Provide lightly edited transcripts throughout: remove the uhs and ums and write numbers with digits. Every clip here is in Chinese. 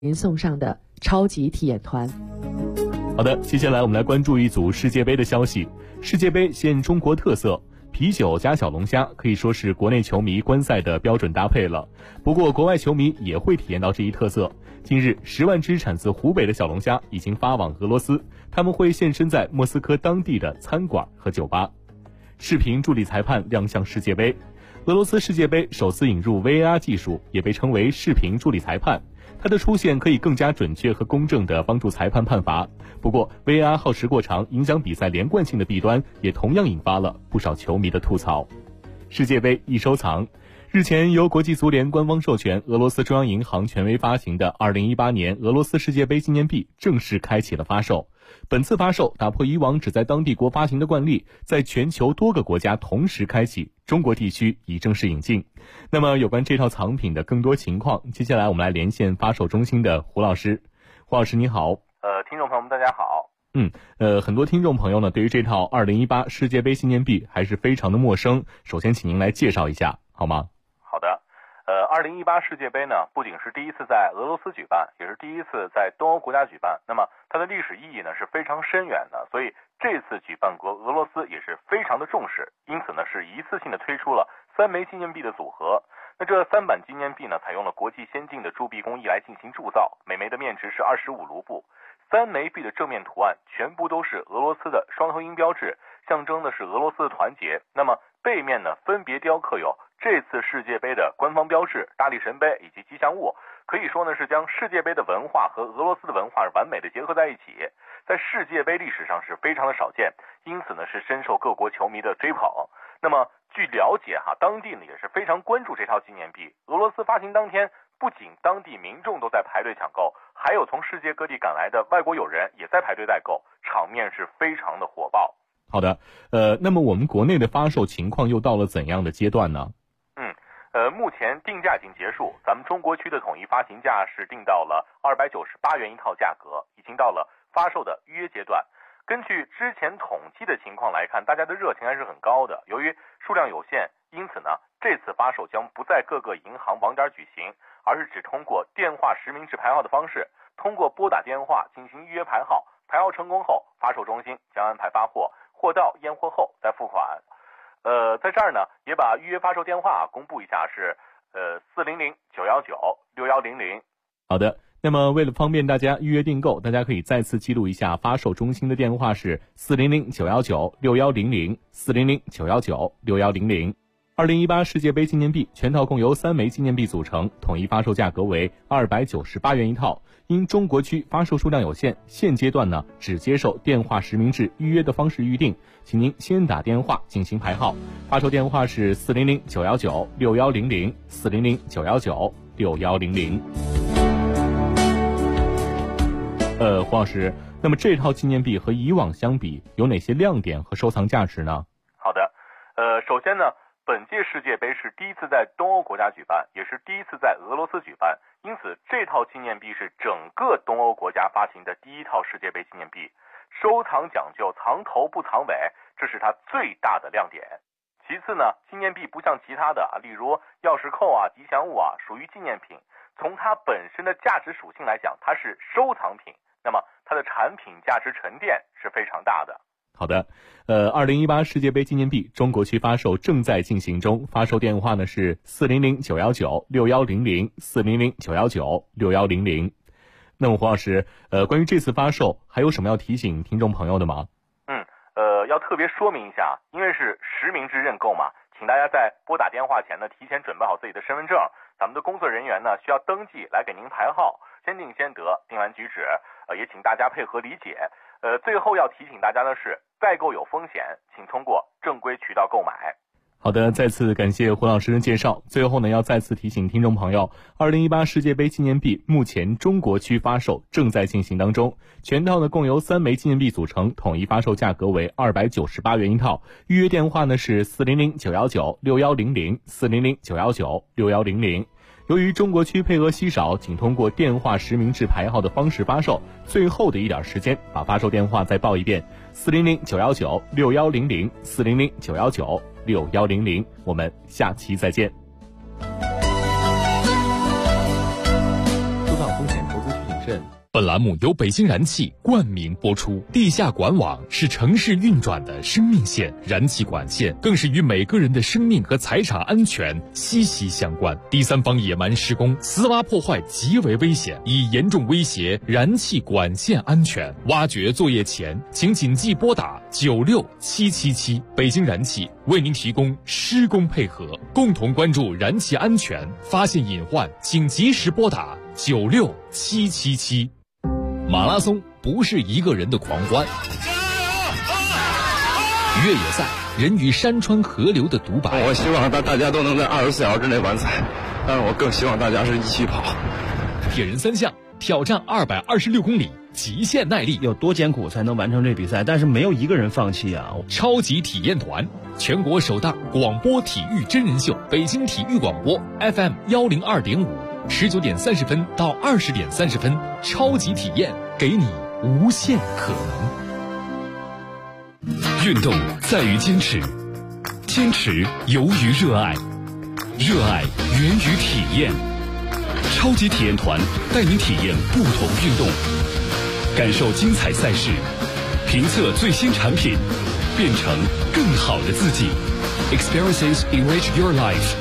您送上的超级体验团。 好的，接下来我们来关注一组世界杯的消息。世界杯现中国特色，啤酒加小龙虾可以说是国内球迷观赛的标准搭配了。不过国外球迷也会体验到这一特色。近日10万只产自湖北的小龙虾已经发往俄罗斯，他们会现身在莫斯科当地的餐馆和酒吧。视频助理裁判亮相世界杯。俄罗斯世界杯首次引入 VAR 技术，也被称为视频助理裁判。它的出现可以更加准确和公正地帮助裁判判罚。不过 VAR 耗时过长，影响比赛连贯性的弊端也同样引发了不少球迷的吐槽。世界杯易收藏。日前由国际足联官方授权，俄罗斯中央银行权威发行的2018年俄罗斯世界杯纪念币正式开启了发售。本次发售打破以往只在当地国发行的惯例，在全球多个国家同时开启，中国地区已正式引进。那么有关这套藏品的更多情况，接下来我们来连线发售中心的胡老师。胡老师你好。 听众朋友们大家好。 很多听众朋友呢对于这套2018世界杯纪念币还是非常的陌生，首先请您来介绍一下好吗？ 好的。2018世界杯呢，不仅是第一次在俄罗斯举办，也是第一次在东欧国家举办。那么它的历史意义呢是非常深远的，所以这次举办国俄罗斯也是非常的重视，因此呢是一次性的推出了3枚纪念币的组合。那这3版纪念币呢，采用了国际先进的铸币工艺来进行铸造，每枚的面值是25卢布。3枚币的正面图案全部都是俄罗斯的双头鹰标志，象征的是俄罗斯的团结。那么背面呢分别雕刻有这次世界杯的官方标志、大力神杯以及吉祥物，可以说呢是将世界杯的文化和俄罗斯的文化完美的结合在一起，在世界杯历史上是非常的少见，因此呢是深受各国球迷的追捧。那么据了解当地呢也是非常关注这套纪念币。俄罗斯发行当天，不仅当地民众都在排队抢购，还有从世界各地赶来的外国友人也在排队代购，场面是非常的火爆。 好的，那么我们国内的发售情况又到了怎样的阶段呢？ 目前定价已经结束，咱们中国区的统一发行价是定到了298元一套价格，已经到了发售的预约阶段。根据之前统计的情况来看，大家的热情还是很高的。由于数量有限，因此呢，这次发售将不在各个银行网点举行，而是只通过电话实名制排号的方式，通过拨打电话进行预约排号，排号成功后，发售中心将安排发货，货到验货后再付款。在这儿呢，也把预约发售电话公布一下，是400-919-6100。 好的，那么为了方便大家预约订购，大家可以再次记录一下发售中心的电话是400-919-6100 400-919-6100。2018世界杯纪念币全套共由3枚纪念币组成，统一发售价格为298元一套。因中国区发售数量有限，现阶段呢只接受电话实名制预约的方式预定，请您先打电话进行排号。发售电话是400-919-6100 400-919-6100。黄老师，那么这套纪念币和以往相比有哪些亮点和收藏价值呢？ 好的，首先呢，本届世界杯是第一次在东欧国家举办，也是第一次在俄罗斯举办，因此这套纪念币是整个东欧国家发行的第一套世界杯纪念币，收藏讲究藏头不藏尾，这是它最大的亮点。其次呢，纪念币不像其他的例如钥匙扣吉祥物属于纪念品，从它本身的价值属性来讲，它是收藏品，那么它的产品价值沉淀是非常大的。 好的，2018世界杯纪念币中国区发售正在进行中，发售电话呢是400-919-6100 400-919-6100。那么黄老师，关于这次发售还有什么要提醒听众朋友的吗？ 要特别说明一下，因为是实名制认购嘛，请大家在拨打电话前呢，提前准备好自己的身份证，咱们的工作人员呢需要登记来给您排号，先定先得，定完举止，也请大家配合理解。最后要提醒大家的是，代购有风险，请通过正规渠道购买。 好的，再次感谢胡老师的介绍。最后呢，要再次提醒听众朋友，2018世界杯纪念币目前中国区发售正在进行当中，全套呢共由3枚纪念币组成，统一发售价格为298元一套。预约电话呢是400-919-6100 400-919-6100。由于中国区配额稀少，请通过电话实名制排号的方式发售。最后的一点时间，把发售电话再报一遍：400-919-6100 400-919-6100。我们下期再见。 收到风险投资振。 本栏目由北京燃气冠名播出。地下管网是城市运转的生命线，燃气管线更是与每个人的生命和财产安全息息相关。第三方野蛮施工、私挖破坏极为危险，已严重威胁燃气管线安全。挖掘作业前，请谨记拨打96777。北京燃气为您提供施工配合，共同关注燃气安全，发现隐患请及时拨打96777。马拉松不是一个人的狂欢，越野赛人与山川河流的独白。 我希望大家都能在24小时之内完赛，但是我更希望大家是一起跑。 铁人三项挑战226公里，极限耐力， 有多艰苦才能完成这比赛？但是没有一个人放弃啊！ 超级体验团，全国首档广播体育真人秀，北京体育广播 FM 102.5，19点30分到20点30分，超级体验，给你无限可能。运动在于坚持，坚持由于热爱，热爱源于体验。超级体验团带您体验不同运动，感受精彩赛事，评测最新产品，变成更好的自己。Experiences enrich your life。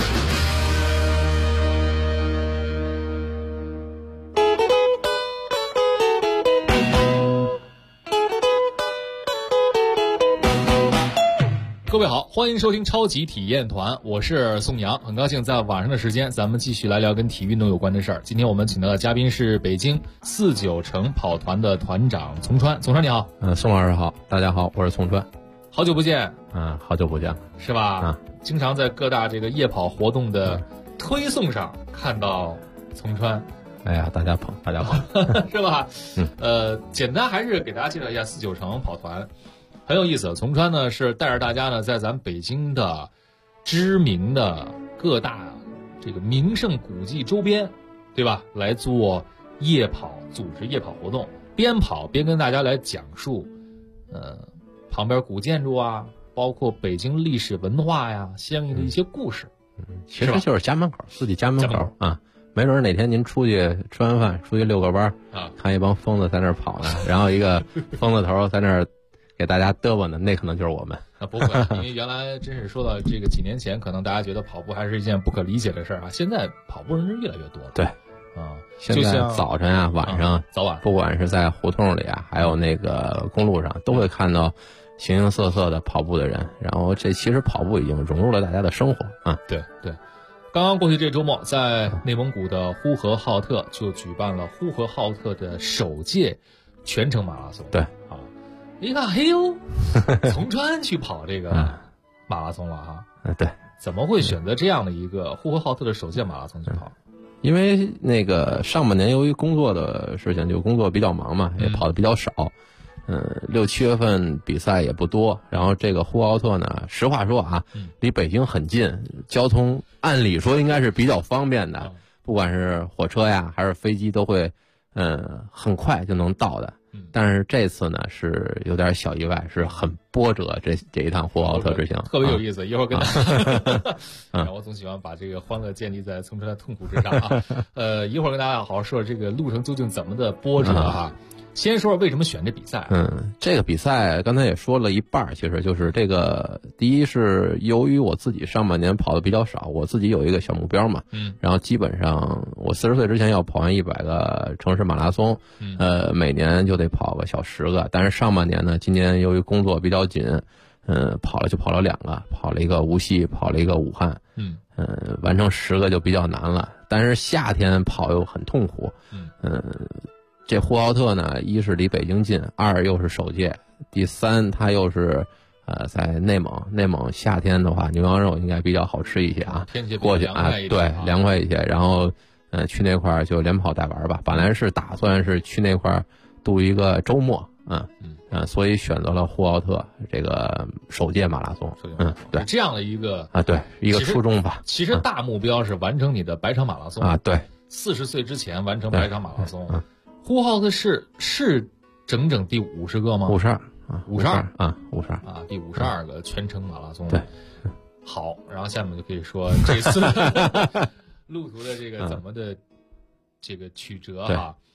各位好，欢迎收听超级体验团，我是宋阳，很高兴在晚上的时间，咱们继续来聊跟体育运动有关的事儿。今天我们请到的嘉宾是北京49城跑团的团长丛川，丛川你好。 宋老师好，大家好，我是丛川。 好久不见。 好久不见了， 是吧？经常在各大这个夜跑活动的推送上看到丛川。 哎呀，大家捧， 是吧？简单还是给大家介绍一下49城跑团。很有意思，丛川呢是带着大家呢在咱北京的知名的各大这个名胜古迹周边，对吧？来做夜跑，组织夜跑活动，边跑边跟大家来讲述，旁边古建筑啊，包括北京历史文化呀，相应的一些故事。 其实就是家门口，自己家门口啊。没准哪天您出去吃完饭，出去遛个弯啊，看一帮疯子在那儿跑呢，然后一个疯子头在那儿给大家嘚啵呢，那可能就是我们。 不会，因为原来真是说到这个几年前，可能大家觉得跑步还是一件不可理解的事儿啊。现在跑步人是越来越多了。 对，现在早晨啊、晚上、 早晚， 不管是在胡同里啊，还有那个公路上，都会看到形形色色的跑步的人。然后这其实跑步已经融入了大家的生活啊。 对。刚刚过去这周末，在内蒙古的呼和浩特就举办了呼和浩特的首届全程马拉松。 对啊。一看，嘿呦，丛川去跑这个马拉松了哈。 对， 怎么会选择这样的一个呼和浩特的首届马拉松去跑？ 因为那个上半年由于工作的事情，就工作比较忙嘛，也跑的比较少。6、7月份比赛也不多。然后这个呼和浩特呢，实话说啊，离北京很近，交通按理说应该是比较方便的，不管是火车呀还是飞机都会，很快就能到的。但是这次呢是有点小意外，是很波折这一趟呼和浩特之行， 特别有意思。一会儿跟大家，我总喜欢把这个欢乐建立在丛川的痛苦之上啊。一会儿跟大家好好说说这个路程究竟怎么的波折啊。先说说为什么选这比赛。 这个比赛刚才也说了一半，其实就是这个，第一是由于我自己上半年跑的比较少，我自己有一个小目标嘛，然后基本上我40岁之前要跑完100个城市马拉松，每年就得跑个小10个，但是上半年呢，今年由于工作比较紧，跑了2个，跑了一个无锡，跑了一个武汉，完成10个就比较难了，但是夏天跑又很痛苦，这呼和浩特呢，一是离北京近，二又是首届，第三它又是在内蒙夏天的话，牛羊肉应该比较好吃一些啊， 天气过去啊，对，凉快一些。然后去那块儿就连跑带玩吧。本来是打算是去那块儿度一个周末，所以选择了呼和浩特这个首届马拉松。对， 这样的一个对一个初衷吧。 其实大目标是完成你的百场马拉松啊，对 ，40岁之前完成百场马拉松。呼和浩特是整整第50个吗 ？52 啊，52 啊，52 啊，第52个全程马拉松。 对， 好，然后下面就可以说这次路途的这个怎么的这个曲折哈。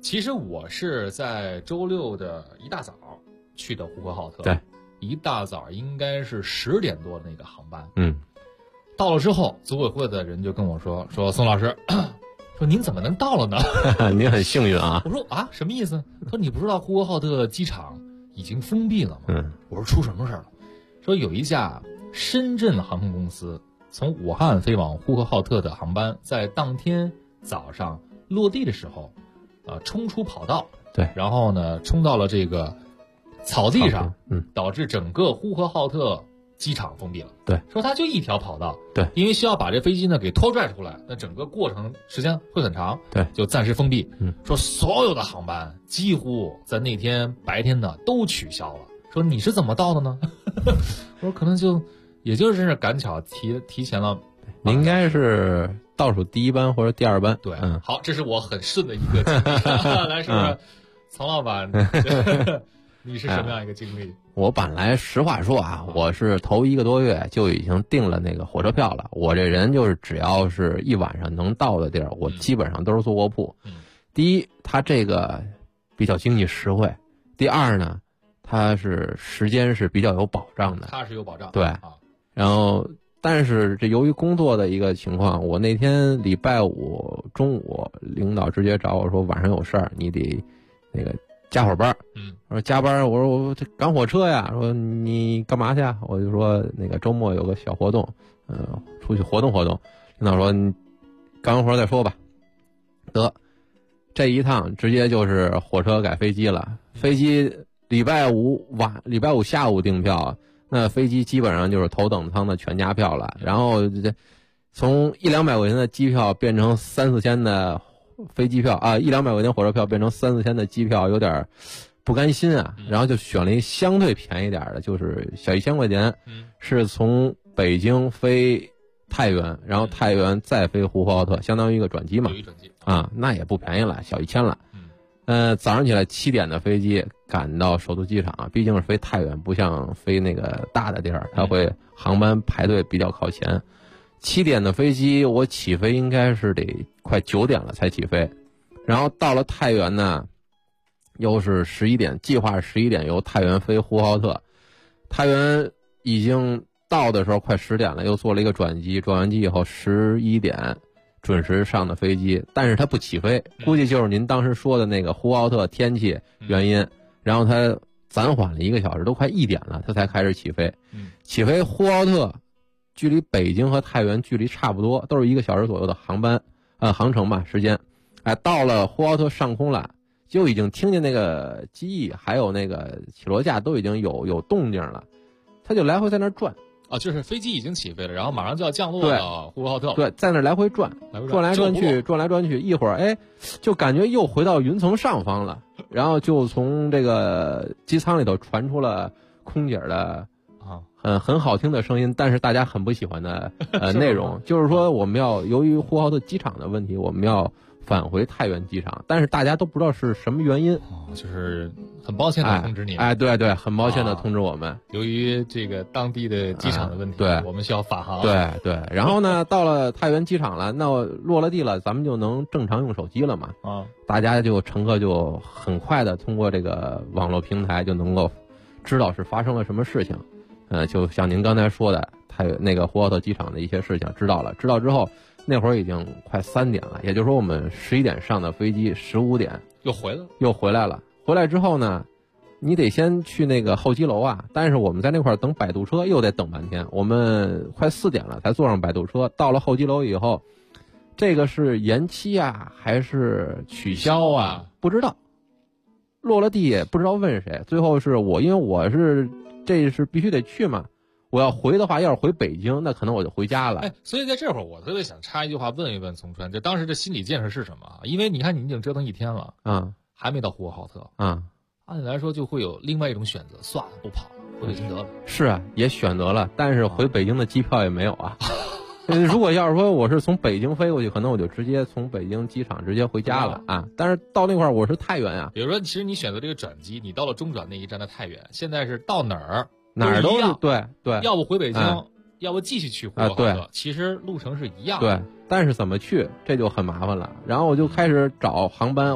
其实我是在周六的一大早去的呼和浩特， 对， 一大早应该是10点多的那个航班。到了之后，组委会的人就跟我说宋老师，说您怎么能到了呢？ 您很幸运啊。 我说啊，什么意思？他说你不知道呼和浩特机场已经封闭了吗？我说出什么事了？说有一架深圳航空公司从武汉飞往呼和浩特的航班，在当天早上落地的时候，冲出跑道， 对， 然后呢冲到了这个草地上，导致整个呼和浩特机场封闭了。 对， 说它就一条跑道， 对， 因为需要把这飞机呢给拖拽出来，那整个过程时间会很长， 对， 就暂时封闭。说所有的航班几乎在那天白天呢都取消了。说你是怎么到的呢？我说可能也就是赶巧提前了。 你应该是倒数第一班或者第2班。 对，好，这是我很顺的一个经历。来说说曹老板，你是什么样一个经历？ 我本来实话说啊，我是头1个多月就已经订了那个火车票了。我这人就是只要是一晚上能到的地儿，我基本上都是坐卧铺。第一，它这个比较经济实惠；第二呢，它是时间是比较有保障的。 它是有保障， 对。然后，但是这由于工作的一个情况，我那天礼拜5中午，领导直接找我说晚上有事儿，你得那个加会儿班。我说加班，我说我这赶火车呀。说你干嘛去啊？我就说那个周末有个小活动，出去活动活动。领导说你干完活再说吧。得，这一趟直接就是火车改飞机了。飞机礼拜五下午订票，那飞机基本上就是头等舱的全价票了。然后从100-200块钱的机票变成3-4千的飞机票啊，100-200块钱火车票变成3-4千的机票，有点不甘心啊。然后就选了一相对便宜点的，就是小1000块钱，是从北京飞太原，然后太原再飞呼和浩特，相当于一个转机嘛。啊，那也不便宜了，小1000了。早上起来7点的飞机赶到首都机场，毕竟是飞太原，不像飞那个大的地儿，它会航班排队比较靠前。7点的飞机，我起飞应该是得快9点了才起飞，然后到了太原呢，又是11点，计划11点由太原飞呼和浩特。太原已经到的时候快10点了，又做了一个转机，转完机以后11点。准时上的飞机，但是它不起飞，估计就是您当时说的那个呼和浩特天气原因，然后它暂缓了1个小时，都快1点了，它才开始起飞。起飞呼和浩特距离北京和太原距离差不多，都是1个小时左右的航程吧时间。到了呼和浩特上空了，就已经听见那个机翼还有那个起落架都已经有动静了，它就来回在那转。 就是飞机已经起飞了，然后马上就要降落到呼和浩特。 对，在那来回转来转去，一会儿就感觉又回到云层上方了。然后就从这个机舱里头传出了空姐的很好听的声音，但是大家很不喜欢的内容，就是说我们要由于呼和浩特机场的问题，我们要返回太原机场，但是大家都不知道是什么原因。 就是很抱歉的通知你。 对，很抱歉的通知我们， 由于这个当地的机场的问题， 对， 我们需要返航。 对，然后呢，到了太原机场了，那落了地了，咱们就能正常用手机了嘛。大家乘客就很快的通过这个网络平台就能够知道是发生了什么事情。就像您刚才说的，那个呼和浩特机场的一些事情知道之后，那会儿已经快3点了，也就是说我们11点上的飞机，15点又回来了。 回来之后呢，你得先去那个候机楼啊，但是我们在那块儿等摆渡车又得等半天，我们快4点了才坐上摆渡车。到了候机楼以后，这个是延期啊还是取消啊？不知道，落了地也不知道问谁。最后是因为我是必须得去嘛。我要回的话，要是回北京，那可能我就回家了。 所以在这会儿，我特别想插一句话问一问从川，就当时这心理建设是什么？因为你看你已经折腾1天了，还没到呼和浩特，按理来说就会有另外一种选择，算了，不跑了，回北京得了。 是啊，也选择了，但是回北京的机票也没有啊。如果要是说我是从北京飞过去，可能我就直接从北京机场直接回家了啊。但是到那块儿我是太原啊。 比如说，其实你选择这个转机，你到了中转那一站的太原，现在是到哪儿都是对， 要不回北京，要不继续去呼和浩特，其实路程是一样的。 对，但是怎么去这就很麻烦了。然后我就开始找航班，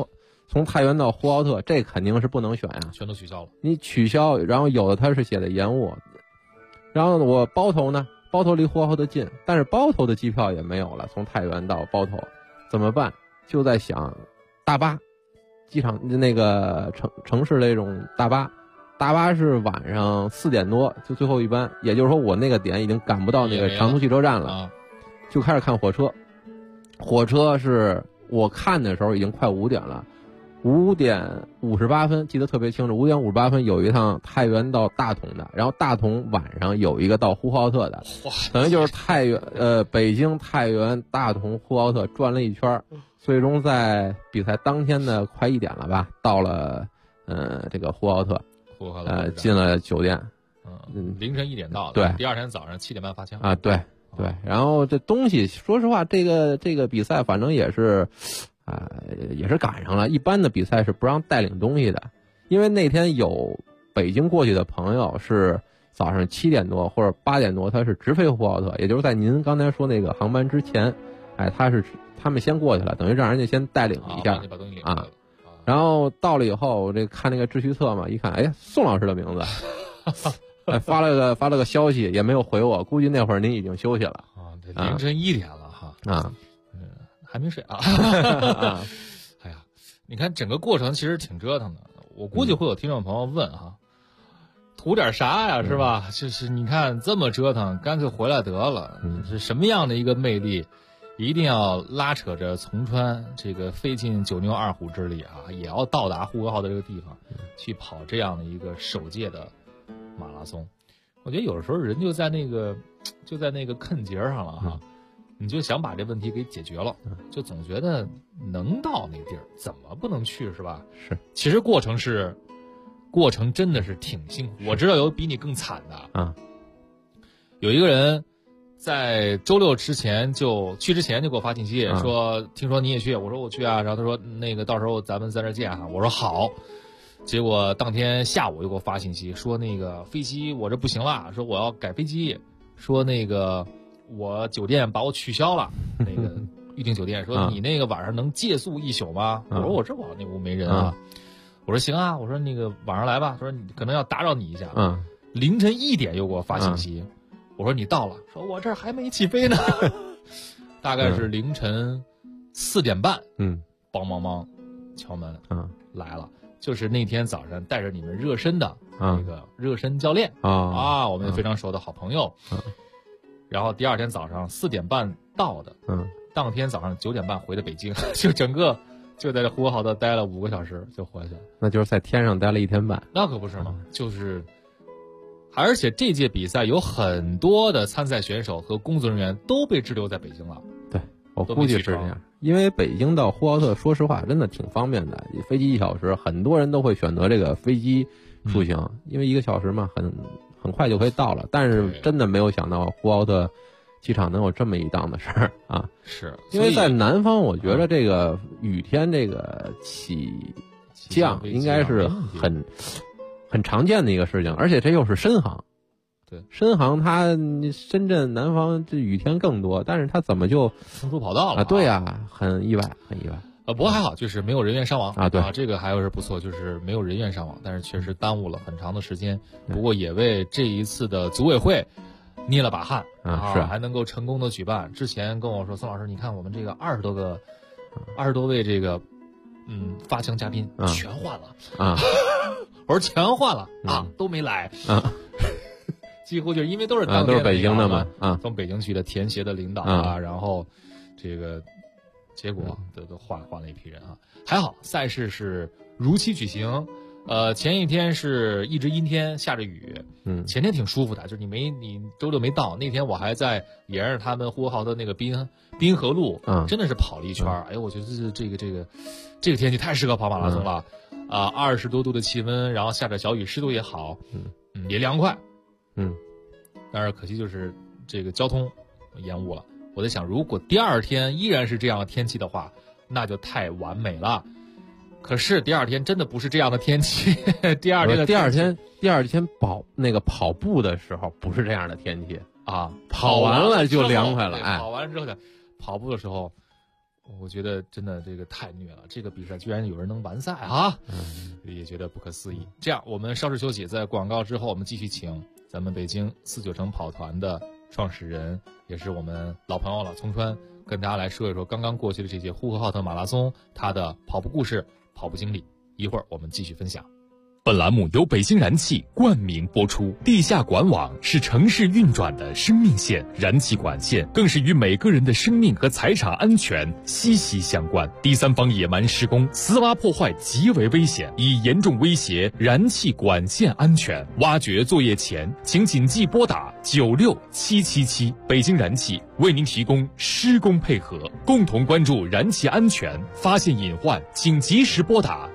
从太原到呼和浩特，这肯定是不能选呀， 全都取消了。 你取消，然后有的他是写的延误，然后我包头呢，包头离呼和浩特近，但是包头的机票也没有了，从太原到包头怎么办？就在想大巴，机场那个城市的那种大巴是晚上4点多就最后一班，也就是说我那个点已经赶不到那个长途汽车站了，就开始看火车。火车是我看的时候已经快5点了，5点58分记得特别清楚，5点58分有一趟太原到大同的，然后大同晚上有一个到呼和浩特的，等于就是北京、太原、大同、呼和浩特转了一圈，最终在比赛当天的快1点了吧，到了这个呼和浩特，进了酒店， 凌晨1点到的， 对， 第二天早上7点半发枪啊，对。对，然后这东西，说实话，这个比赛反正也是，也是赶上了。一般的比赛是不让带领东西的，因为那天有北京过去的朋友是早上7点多或者8点多，他是直飞呼和浩特，也就是在您刚才说那个航班之前，他们先过去了，等于让人家先带领一下啊。然后到了以后，我这看那个秩序册嘛，一看，哎，宋老师的名字。发了个消息，也没有回我，估计那会儿您已经休息了啊。对，凌晨1点了哈啊， 还没睡啊。哎呀，你看整个过程其实挺折腾的。我估计会有听众朋友问哈，图点啥呀，是吧？就是你看这么折腾，干脆回来得了。是什么样的一个魅力？一定要拉扯着从川这个费尽9牛2虎之力啊，也要到达呼和浩特这个地方，去跑这样的一个首届的马拉松。我觉得有的时候人就在那个坑节上了哈，你就想把这问题给解决了，就总觉得能到那地儿怎么不能去，是吧？ 是， 其实过程真的是挺辛苦。我知道有比你更惨的啊， 有一个人在周6之前就给我发信息说，听说你也去，我说我去啊，然后他说那个到时候咱们在这见哈，我说好。结果当天下午又给我发信息说，那个飞机我这不行了，说我要改飞机，说那个我酒店把我取消了，那个预订酒店，说你那个晚上能借宿1宿吗？我说我这我那屋没人啊，我说行啊，我说那个晚上来吧，说你可能要打扰你一下，凌晨1点又给我发信息，我说你到了，说我这儿还没起飞呢，大概是凌晨4点半，梆梆梆敲门，来了。就是那天早上带着你们热身的那个热身教练我们非常熟的好朋友，然后第二天早上4点半到的，当天早上9点半回的北京，就整个就在这呼和浩特待了5个小时就回去了， 那就是在天上待了1天半， 那可不是嘛，就是，而且这届比赛有很多的参赛选手和工作人员都被滞留在北京了， 对。我估计是这样，因为北京到呼和浩特，说实话，真的挺方便的。飞机1小时，很多人都会选择这个飞机出行，因为1个小时嘛，很快就可以到了。但是真的没有想到呼和浩特机场能有这么一档的事儿啊！ 是因为在南方，我觉得这个雨天这个起降应该是很常见的一个事情，而且这又是深航。 对， 深航它深圳南方这雨天更多，但是它怎么就冲出跑道了？ 对呀，很意外。 不过还好，就是没有人员伤亡啊。对啊， 这个还是不错，就是没有人员伤亡，但是确实耽误了很长的时间。不过也为这一次的组委会捏了把汗是还能够成功的举办。之前跟我说，宋老师，你看我们这个20多位这个发枪嘉宾全换了啊。 我说全换了都没来啊。 几乎就是因为都是当都是北京的嘛从北京去的田协的领导然后这个结果都换了一批人啊。还好赛事是如期举行，前一天是一直阴天下着雨，前天挺舒服的，就是你周6没到，那天我还在沿着他们呼和浩特那个滨河路真的是跑了一圈，哎呦我觉得这个天气太适合跑马拉松了，20多度的气温，然后下着小雨，湿度也好，也凉快。但是可惜就是这个交通延误了。我在想，如果第二天依然是这样的天气的话，那就太完美了。可是第二天真的不是这样的天气，第二天跑步的时候不是这样的天气啊， 跑完了就凉快了。 跑完之后跑步的时候， 我觉得真的这个太虐了，这个比赛居然有人能完赛啊，也觉得不可思议。这样，我们稍事休息，在广告之后，我们继续请咱们北京49城跑团的创始人，也是我们老朋友了，丛川，跟大家来说一说刚刚过去的这届呼和浩特马拉松他的跑步故事、跑步经历。一会儿我们继续分享。 本栏目由北京燃气冠名播出。地下管网是城市运转的生命线，燃气管线更是与每个人的生命和财产安全息息相关。第三方野蛮施工、私挖破坏极为危险，已严重威胁燃气管线安全。挖掘作业前，请谨记拨打96777。北京燃气为您提供施工配合，共同关注燃气安全，发现隐患请及时拨打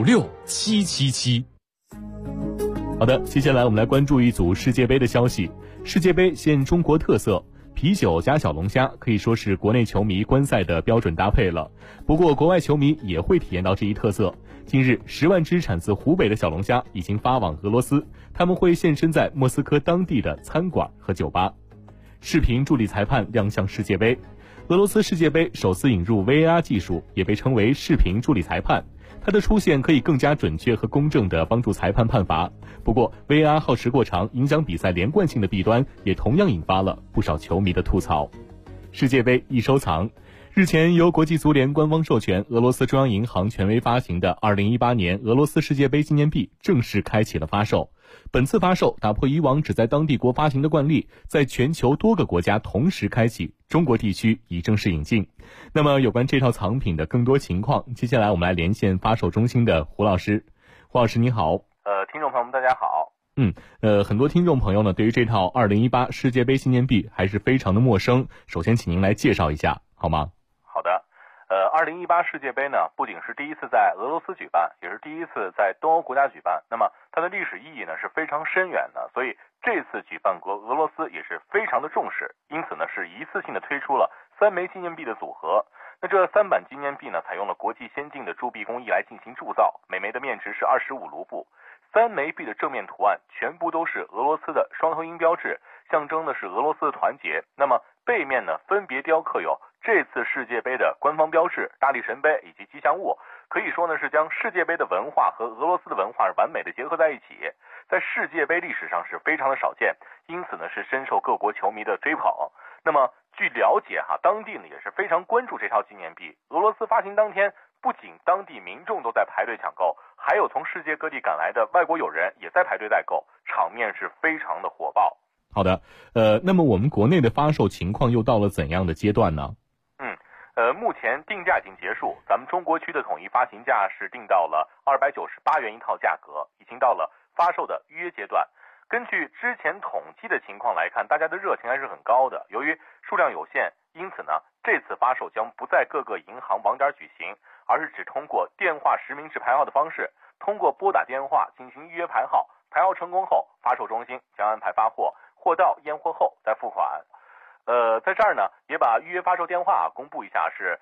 96777。 好的，接下来我们来关注一组世界杯的消息。世界杯现中国特色，啤酒加小龙虾可以说是国内球迷观赛的标准搭配了。不过国外球迷也会体验到这一特色。近日，10万只产自湖北的小龙虾已经发往俄罗斯，他们会现身在莫斯科当地的餐馆和酒吧。视频助理裁判亮相世界杯。俄罗斯世界杯首次引入 VAR 技术，也被称为视频助理裁判。它的出现可以更加准确和公正地帮助裁判判罚。不过 VAR 耗时过长，影响比赛连贯性的弊端也同样引发了不少球迷的吐槽。世界杯易收藏。日前由国际足联官方授权，俄罗斯中央银行权威发行的2018年俄罗斯世界杯纪念币正式开启了发售。本次发售打破以往只在当地国发行的惯例，在全球多个国家同时开启，中国地区已正式引进。那么有关这套藏品的更多情况，接下来我们来连线发售中心的胡老师。胡老师你好。 听众朋友们大家好。 很多听众朋友呢对于这套2018世界杯纪念币还是非常的陌生，首先请您来介绍一下好吗？ 好的。2018世界杯呢，不仅是第一次在俄罗斯举办，也是第一次在东欧国家举办。那么它的历史意义呢是非常深远的，所以这次举办国俄罗斯也是非常的重视，因此呢是一次性的推出了3枚纪念币的组合。那这3版纪念币呢，采用了国际先进的铸币工艺来进行铸造，每枚的面值是25卢布。3枚币的正面图案全部都是俄罗斯的双头鹰标志，象征的是俄罗斯的团结。那么背面呢，分别雕刻有这次世界杯的官方标志、大力神杯以及吉祥物，可以说呢是将世界杯的文化和俄罗斯的文化完美的结合在一起，在世界杯历史上是非常的少见，因此呢是深受各国球迷的追捧。那么据了解当地呢也是非常关注这套纪念币。俄罗斯发行当天，不仅当地民众都在排队抢购，还有从世界各地赶来的外国友人也在排队代购，场面是非常的火爆。 好的，那么我们国内的发售情况又到了怎样的阶段呢？ 目前定价已经结束，咱们中国区的统一发行价是定到了298元一套价格，已经到了发售的预约阶段。根据之前统计的情况来看，大家的热情还是很高的。由于数量有限，因此呢，这次发售将不在各个银行网点举行，而是只通过电话实名制排号的方式，通过拨打电话进行预约排号。排号成功后，发售中心将安排发货，货到验货后再付款。在这儿呢，也把预约发售电话公布一下，是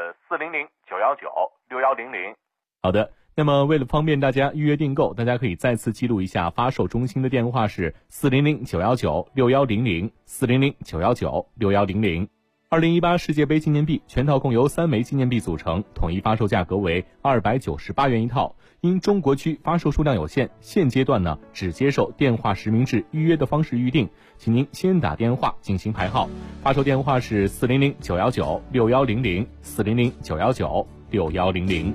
400-919-6100。 好的，那么为了方便大家预约订购，大家可以再次记录一下发售中心的电话是400-919-6100 400-919-6100。2018世界杯纪念币全套共由3枚纪念币组成，统一发售价格为298元一套。因中国区发售数量有限，现阶段呢只接受电话实名制预约的方式预定，请您先打电话进行排号。发售电话是400-919-6100 400-919-6100。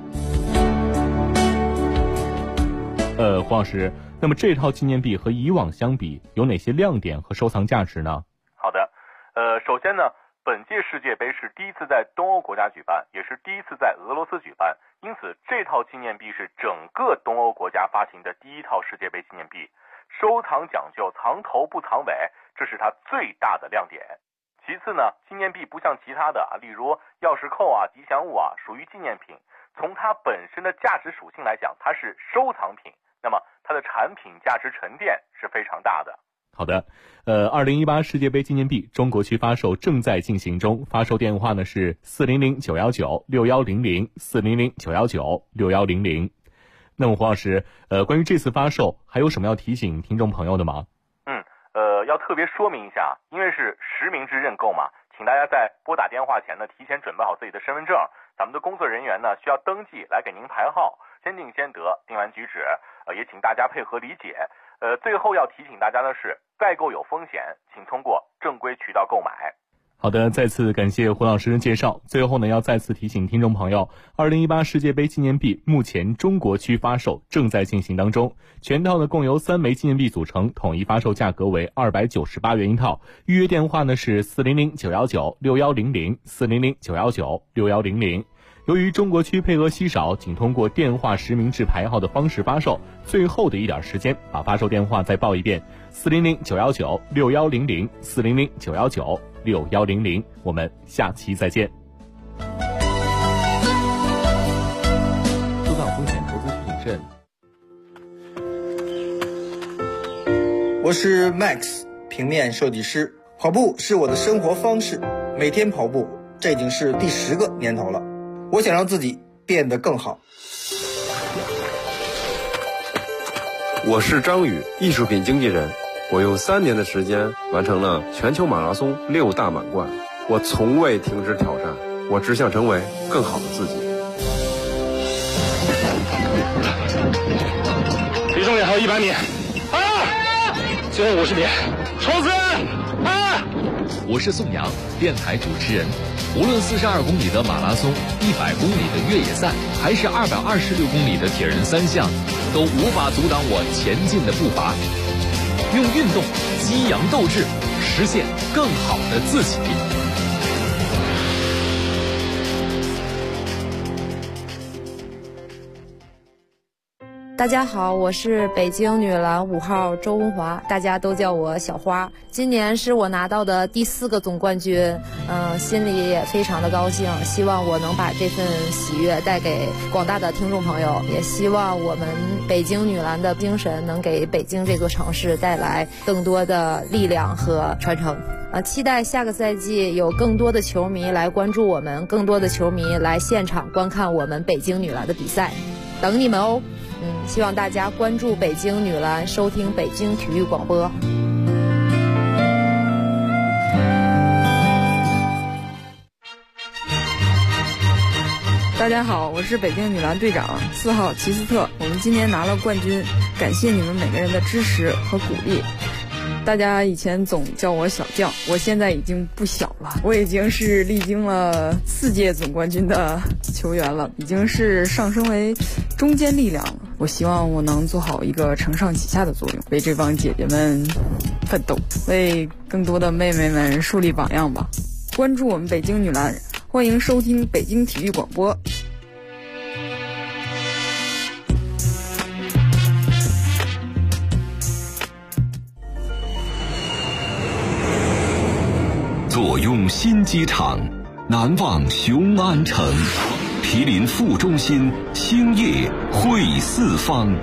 黄老师，那么这套纪念币和以往相比有哪些亮点和收藏价值呢？ 好的，首先呢，本届世界杯是第一次在东欧国家举办，也是第一次在俄罗斯举办，因此这套纪念币是整个东欧国家发行的第一套世界杯纪念币。收藏讲究藏头不藏尾，这是它最大的亮点。其次呢，纪念币不像其他的例如钥匙扣吉祥物属于纪念品，从它本身的价值属性来讲，它是收藏品，那么它的产品价值沉淀是非常大的。 好的，2018世界杯纪念币中国区发售正在进行中，发售电话呢是400-919-6100 400-919-6100。那么黄老师，关于这次发售还有什么要提醒听众朋友的吗？ 要特别说明一下，因为是实名制认购嘛， 请大家在拨打电话前呢，提前准备好自己的身份证，咱们的工作人员呢需要登记来给您排号，先定先得，定完举止，也请大家配合理解。最后要提醒大家的是，代购有风险，请通过正规渠道购买。 好的，再次感谢胡老师的介绍。最后呢，要再次提醒听众朋友，2018世界杯纪念币目前中国区发售正在进行当中，全套呢共由3枚纪念币组成，统一发售价格为298元一套。预约电话呢是400-919-6100 400-919-6100。由于中国区配额稀少，仅通过电话实名制排号的方式发售，最后的一点时间，把发售电话再报一遍：400-919-6100 400-919-6100。我们下期再见。 出港风险投资需谨慎。 我是 Max， 平面设计师。跑步是我的生活方式，每天跑步，这已经是第10个年头了。我想让自己变得更好。 我是张宇，艺术品经纪人。我用3年的时间完成了全球马拉松6大满贯。我从未停止挑战，我只想成为更好的自己。 离终点还有100米，最后50米，冲刺！ 我是宋阳，电台主持人。无论42公里的马拉松、100公里的越野赛，还是226公里的铁人3项，都无法阻挡我前进的步伐。用运动激扬斗志，实现更好的自己。 大家好，我是北京女篮5号周文华，大家都叫我小花。今年是我拿到的第4个总冠军，心里也非常的高兴，希望我能把这份喜悦带给广大的听众朋友，也希望我们北京女篮的精神能给北京这座城市带来更多的力量和传承。期待下个赛季有更多的球迷来关注我们，更多的球迷来现场观看我们北京女篮的比赛，等你们哦。希望大家关注北京女篮，收听北京体育广播。 大家好，我是北京女篮队长4号齐斯特，我们今年拿了冠军，感谢你们每个人的支持和鼓励。大家以前总叫我小将，我现在已经不小了，我已经是历经了4届总冠军的球员了，已经是上升为中坚力量了。我希望我能做好一个承上启下的作用，为这帮姐姐们奋斗，为更多的妹妹们树立榜样吧。关注我们北京女篮，欢迎收听北京体育广播。 坐拥新机场，南望雄安城，毗邻副中心，兴业汇四方。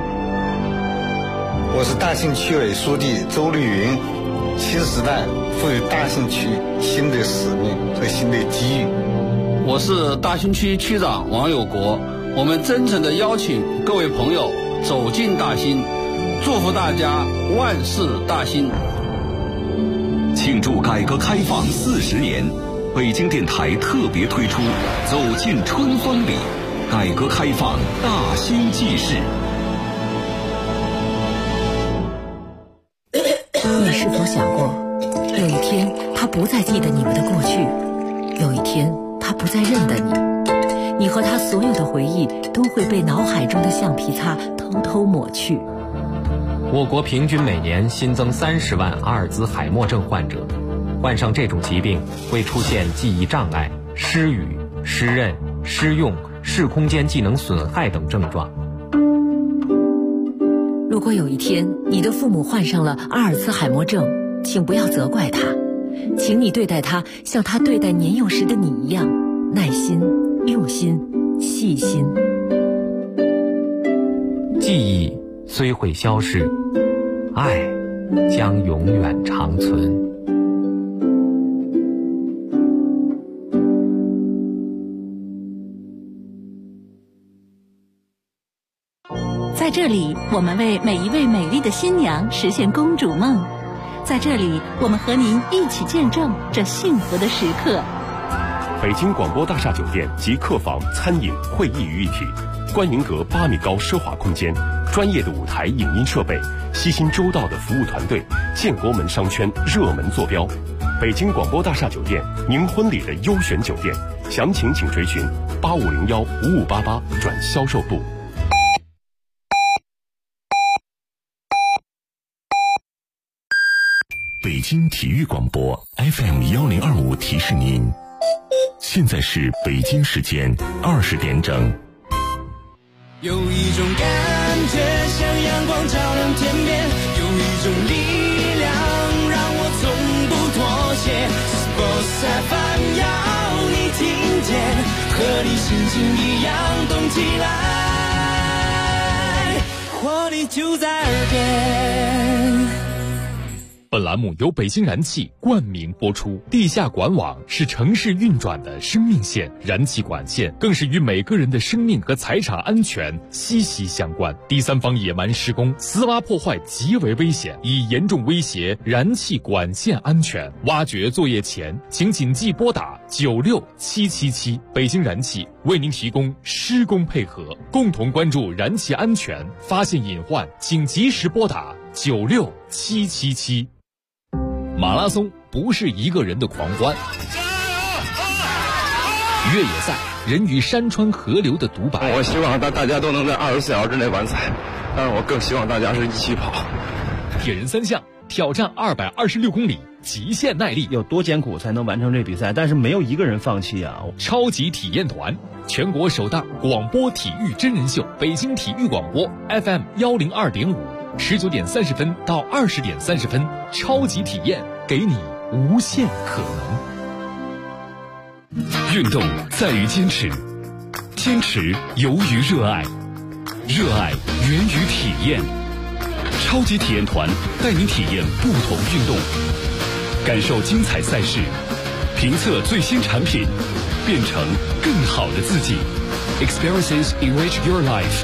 我是大兴区委书记周绿云。新时代赋予大兴区新的使命和新的机遇。 我是大兴区区长王有国。我们真诚地邀请各位朋友走进大兴，祝福大家万事大兴。 庆祝改革开放40年，北京电台特别推出《走进春风里》，改革开放大兴纪事。 你是否想过，有一天他不再记得你们的过去，有一天他不再认得你，你和他所有的回忆都会被脑海中的橡皮擦偷偷抹去。 我国平均每年新增30万阿尔兹海默症患者，患上这种疾病会出现记忆障碍、失语、失认、失用、视空间技能损害等症状。 如果有一天你的父母患上了阿尔兹海默症，请不要责怪他，请你对待他像他对待年幼时的你一样，耐心、用心、细心。 记忆虽会消失，爱将永远长存。 在这里，我们为每一位美丽的新娘实现公主梦。 在这里，我们和您一起见证这幸福的时刻。 北京广播大厦酒店集客房、餐饮、会议于一体，观云阁8米高奢华空间，专业的舞台影音设备，悉心周到的服务团队，建国门商圈热门坐标。北京广播大厦酒店，您婚礼的优选酒店，详情请垂询8501-5588转销售部。 北京体育广播 FM1025提示您，现在是北京时间20点整。 有一种感觉像阳光照亮天边，有一种力量让我从不妥协。Sports FM 要你听见，和你心情一样动起来，活力就在耳边。 本栏目由北京燃气冠名播出。地下管网是城市运转的生命线，燃气管线更是与每个人的生命和财产安全息息相关。第三方野蛮施工、私挖破坏极为危险，已严重威胁燃气管线安全。挖掘作业前，请谨记拨打96777。北京燃气为您提供施工配合，共同关注燃气安全，发现隐患请及时拨打96777。马拉松不是一个人的狂欢，越野赛人与山川河流的独白。 我希望大家都能在24小时之内完赛，但是我更希望大家是一起跑。 铁人三项挑战226公里，极限耐力， 有多艰苦才能完成这比赛？但是没有一个人放弃啊！ 超级体验团，全国首档广播体育真人秀，北京体育广播 FM102.5，19点30分到20点30分，超级体验，给你无限可能。 运动在于坚持，坚持由于热爱，热爱源于体验。超级体验团带你体验不同运动，感受精彩赛事，评测最新产品，变成更好的自己。Experiences enrich your life。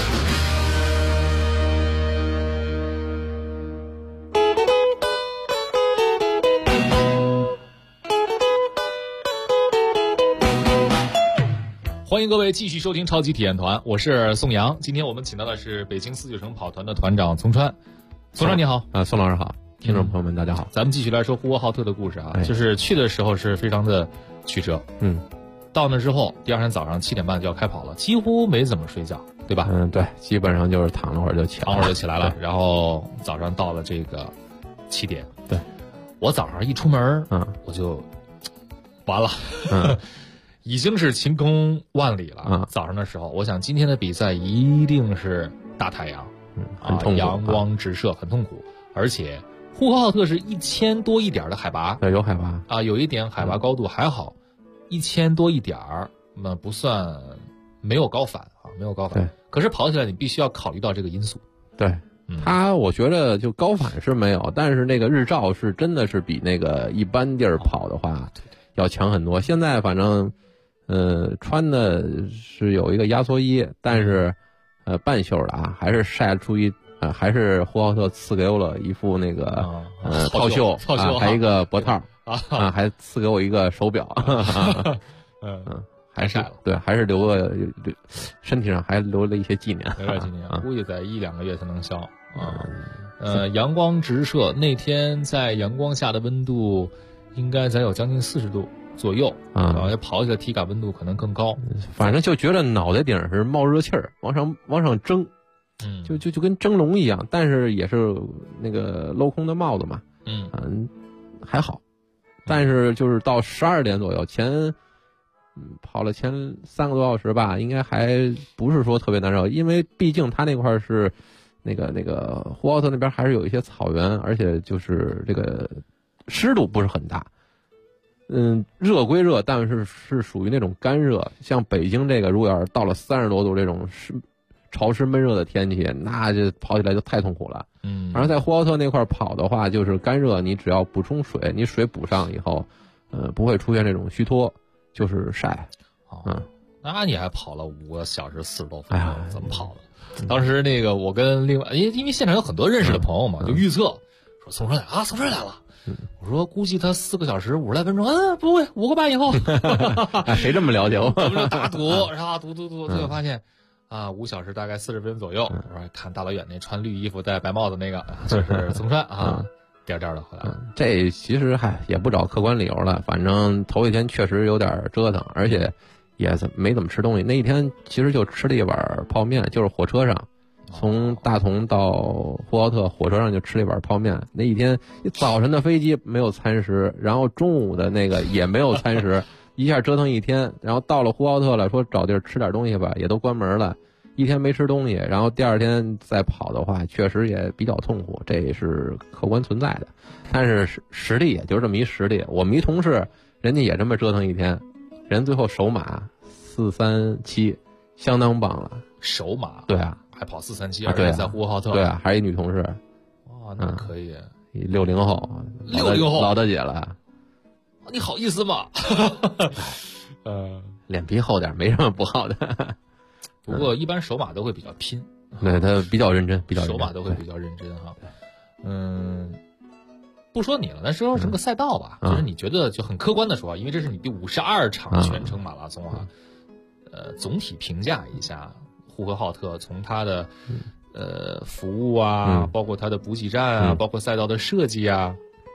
欢迎各位继续收听超级体验团，我是宋阳。今天我们请到的是北京49城跑团的团长丛川。丛川你好。 宋老师好，听众朋友们大家好。 咱们继续来说呼和浩特的故事啊，就是去的时候是非常的曲折，到那之后第二天早上7点半就要开跑了，几乎没怎么睡觉，对吧？ 对，基本上就是躺了会儿就起来了， 然后早上到了这个7点。 对， 我早上一出门，我就完了。已经是晴空万里了。早上的时候，我想今天的比赛一定是大太阳， 很痛苦， 阳光直射，很痛苦。而且呼和浩特是1000多一点的海拔， 对，有海拔啊，有一点海拔高度还好，1000多一点儿，那不算没有高反啊，没有高反。可是跑起来你必须要考虑到这个因素。 对，我觉得就高反是没有，但是那个日照是真的是比那个一般地儿跑的话要强很多。现在反正。穿的是有一个压缩衣，但是半袖的啊，还是晒出还是呼和浩特赐给我了一副那个套袖啊，还一个脖套啊，还赐给我一个手表，还晒了， 对，还是身体上还留了一些纪念， 估计在1-2个月才能消啊。阳光直射，那天在阳光下的温度应该咱有将近40度。左右然后跑起来体感温度可能更高， 反正就觉得脑袋顶是冒热气儿，往上蒸，就跟蒸笼一样，但是也是那个镂空的帽子嘛，还好，但是就是到12点左右跑了前3个多小时吧，应该还不是说特别难受，因为毕竟它那块是那个呼和浩特那边还是有一些草原，而且就是这个湿度不是很大。热归热，但是属于那种干热。像北京这个，如果要是到了30多度这种潮湿闷热的天气，那就跑起来就太痛苦了。而在呼和浩特那块跑的话，就是干热，你只要补充水，你水补上以后，不会出现这种虚脱，就是晒。 那你还跑了5个小时40多分钟，怎么跑的？当时那个我跟因为现场有很多认识的朋友嘛，就预测说宋川啊，宋川来了。我说估计他4个小时50来分钟，不会5个半以后。 谁这么了解我？ 我们就打赌，然后赌，最后发现5小时大概40分左右。我说看大老远那穿绿衣服戴白帽子那个，就是宋川啊。颠颠的回来了。 这其实也不找客观理由了，反正头一天确实有点折腾，而且也没怎么吃东西。那一天其实就吃了一碗泡面，就是火车上。从大同到呼和浩特火车上就吃了一碗泡面。那一天早晨的飞机没有餐食，然后中午的那个也没有餐食，一下折腾一天。然后到了呼和浩特了，说找地儿吃点东西吧，也都关门了，一天没吃东西。然后第二天再跑的话，确实也比较痛苦，这也是客观存在的。但是实力也就这么一实力。我们一同事人家也这么折腾一天，人最后首马437，相当棒了。 首马？ 对啊。 还跑437，而且在呼和浩特。 对啊，还是一女同事。 哇，那可以。 60后 ，60后老大姐了。 你好意思吗？ 脸皮厚点，没什么不好的。 不过一般首马都会比较拼。 对，他比较认真，首马都会比较认真哈。不说你了，咱说这个赛道吧。就是你觉得就很客观的说，因为这是你第52场全程马拉松啊。总体评价一下。呼和浩特从它的服务啊，包括它的补给站啊，包括赛道的设计啊，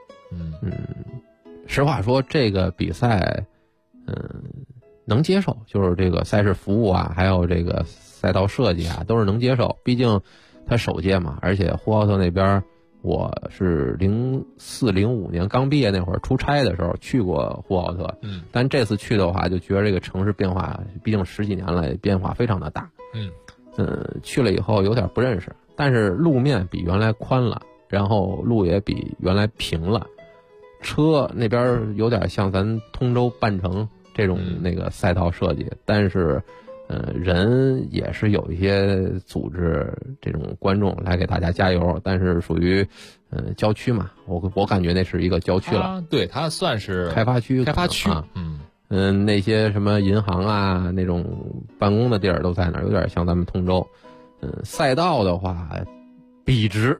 实话说，这个比赛能接受，就是这个赛事服务啊，还有这个赛道设计啊，都是能接受。毕竟它首届嘛，而且呼和浩特那边我是04、05年刚毕业那会儿出差的时候去过呼和浩特，但这次去的话就觉得这个城市变化，毕竟10几年了，变化非常的大。去了以后有点不认识，但是路面比原来宽了，然后路也比原来平了，车那边有点像咱通州半程这种那个赛道设计，但是人也是有一些组织这种观众来给大家加油，但是属于郊区嘛，我感觉那是一个郊区了。 对，它算是开发区啊。那些什么银行啊，那种办公的地儿都在那儿，有点像咱们通州。赛道的话，笔直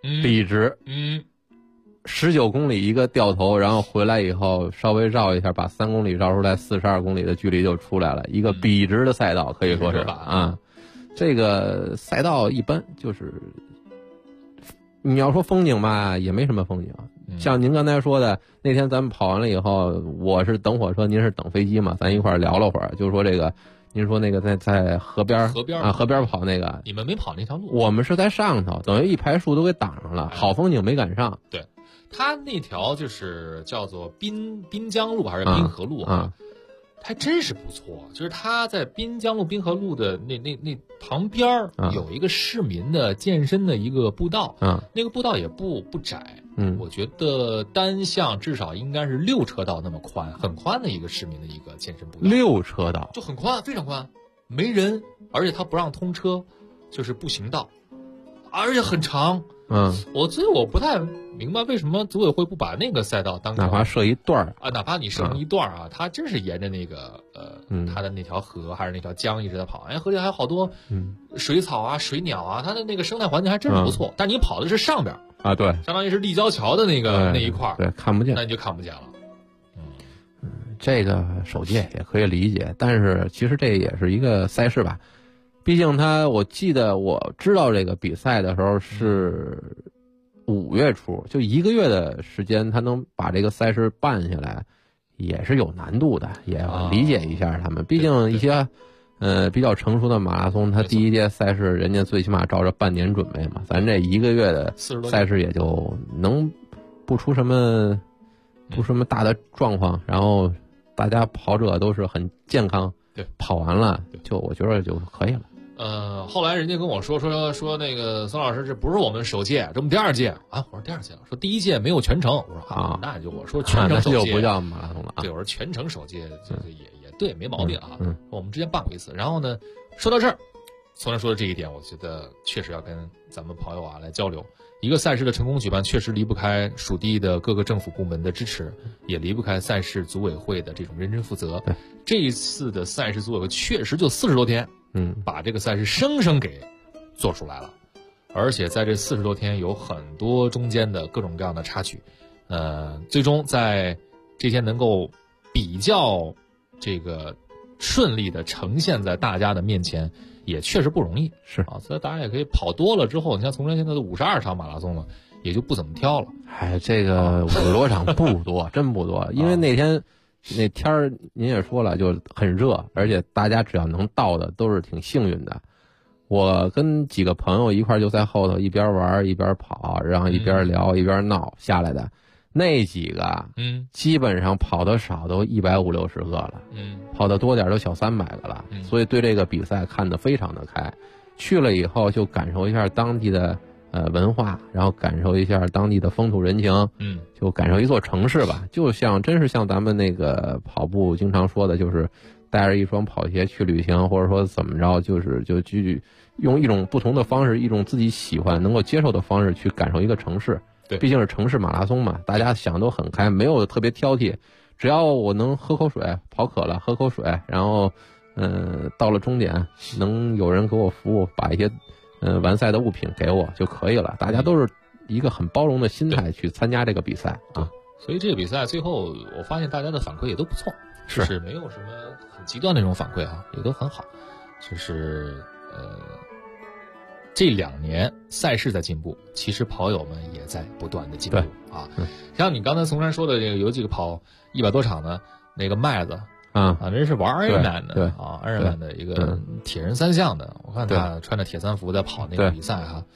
，19公里一个掉头，然后回来以后稍微绕一下，把3公里绕出来，42公里的距离就出来了，一个笔直的赛道，可以说是啊。这个赛道一般，就是你要说风景吧，也没什么风景。像您刚才说的，那天咱们跑完了以后，我是等火车，您是等飞机嘛，咱一块聊了会儿，就是说这个，您说那个在河边跑那个， 你们没跑那条路， 我们是在上头，等于一排树都给挡上了，好风景没赶上。 对，他那条就是叫做滨江路还是滨河路啊？还真是不错，就是他在滨江路、滨河路的那旁边有一个市民的健身的一个步道，那个步道也不窄，我觉得单向至少应该是6车道那么宽，很宽的一个市民的一个健身步道。 6车道就很宽，非常宽，没人，而且他不让通车，就是步行道，而且很长。所以我不太明白为什么组委会不把那个赛道当哪怕设一段啊，哪怕你设成一段啊，它真是沿着那个它的那条河还是那条江一直在跑，河里还有好多水草啊、水鸟啊，它的那个生态环境还真是不错。但是你跑的是上边啊，对， 相当于是立交桥的那一块， 对，看不见， 那你就看不见了。 这个首届也可以理解，但是其实这也是一个赛事吧。毕竟我记得我知道这个比赛的时候是5月初，就1个月的时间，他能把这个赛事办下来，也是有难度的，也要理解一下他们。毕竟一些比较成熟的马拉松，他第一届赛事人家最起码照着半年准备嘛，咱这1个月的赛事也就能不出什么大的状况，然后大家跑者都是很健康， 对， 跑完了就我觉得就可以了。 后来人家跟我说那个孙老师，这不是我们首届，这我们第2届啊。我说第2届了，说第1届没有全程。我说那就我说全程首届， 那就不叫马拉松了啊。 对，我说全程首届也对，没毛病啊。我们之前办过一次。然后呢，说到这儿，孙老师说的这一点，我觉得确实要跟咱们朋友啊来交流。一个赛事的成功举办，确实离不开属地的各个政府部门的支持，也离不开赛事组委会的这种认真负责。这一次的赛事组委会确实就40多天，把这个赛事生生给做出来了。 而且在这40多天有很多中间的各种各样的插曲，最终在这天能够比较这个顺利的呈现在大家的面前，也确实不容易。 是啊，所以大家也可以跑多了之后，你像从前现在都52场马拉松了，也就不怎么挑了。 这个50多场不多，真不多，因为那天儿您也说了，就很热，而且大家只要能到的都是挺幸运的。我跟几个朋友一块就在后头一边玩一边跑，然后一边聊一边闹下来的，那几个基本上跑得少都150-160个了，跑得多点都小300个了，所以对这个比赛看得非常的开。去了以后就感受一下当地的文化，然后感受一下当地的风土人情，就感受一座城市吧，就像真是像咱们那个跑步经常说的，就是带着一双跑鞋去旅行，或者说怎么着，就去用一种不同的方式，一种自己喜欢能够接受的方式去感受一个城市。 对， 毕竟是城市马拉松嘛，大家想都很开，没有特别挑剔，只要我能喝口水，跑渴了喝口水，然后到了终点能有人给我服务，把一些完赛的物品给我就可以了。大家都是一个很包容的心态去参加这个比赛啊。 所以这个比赛最后我发现大家的反馈也都不错，就是没有什么很极端的那种反馈啊，也都很好。就是这2年赛事在进步，其实跑友们也在不断的进步啊。像你刚才从山说的这个，有几个跑100多场的那个麦子人是玩 Ironman 的啊 ，Ironman 的一个铁人3项的，我看他穿着铁3服在跑那个比赛哈。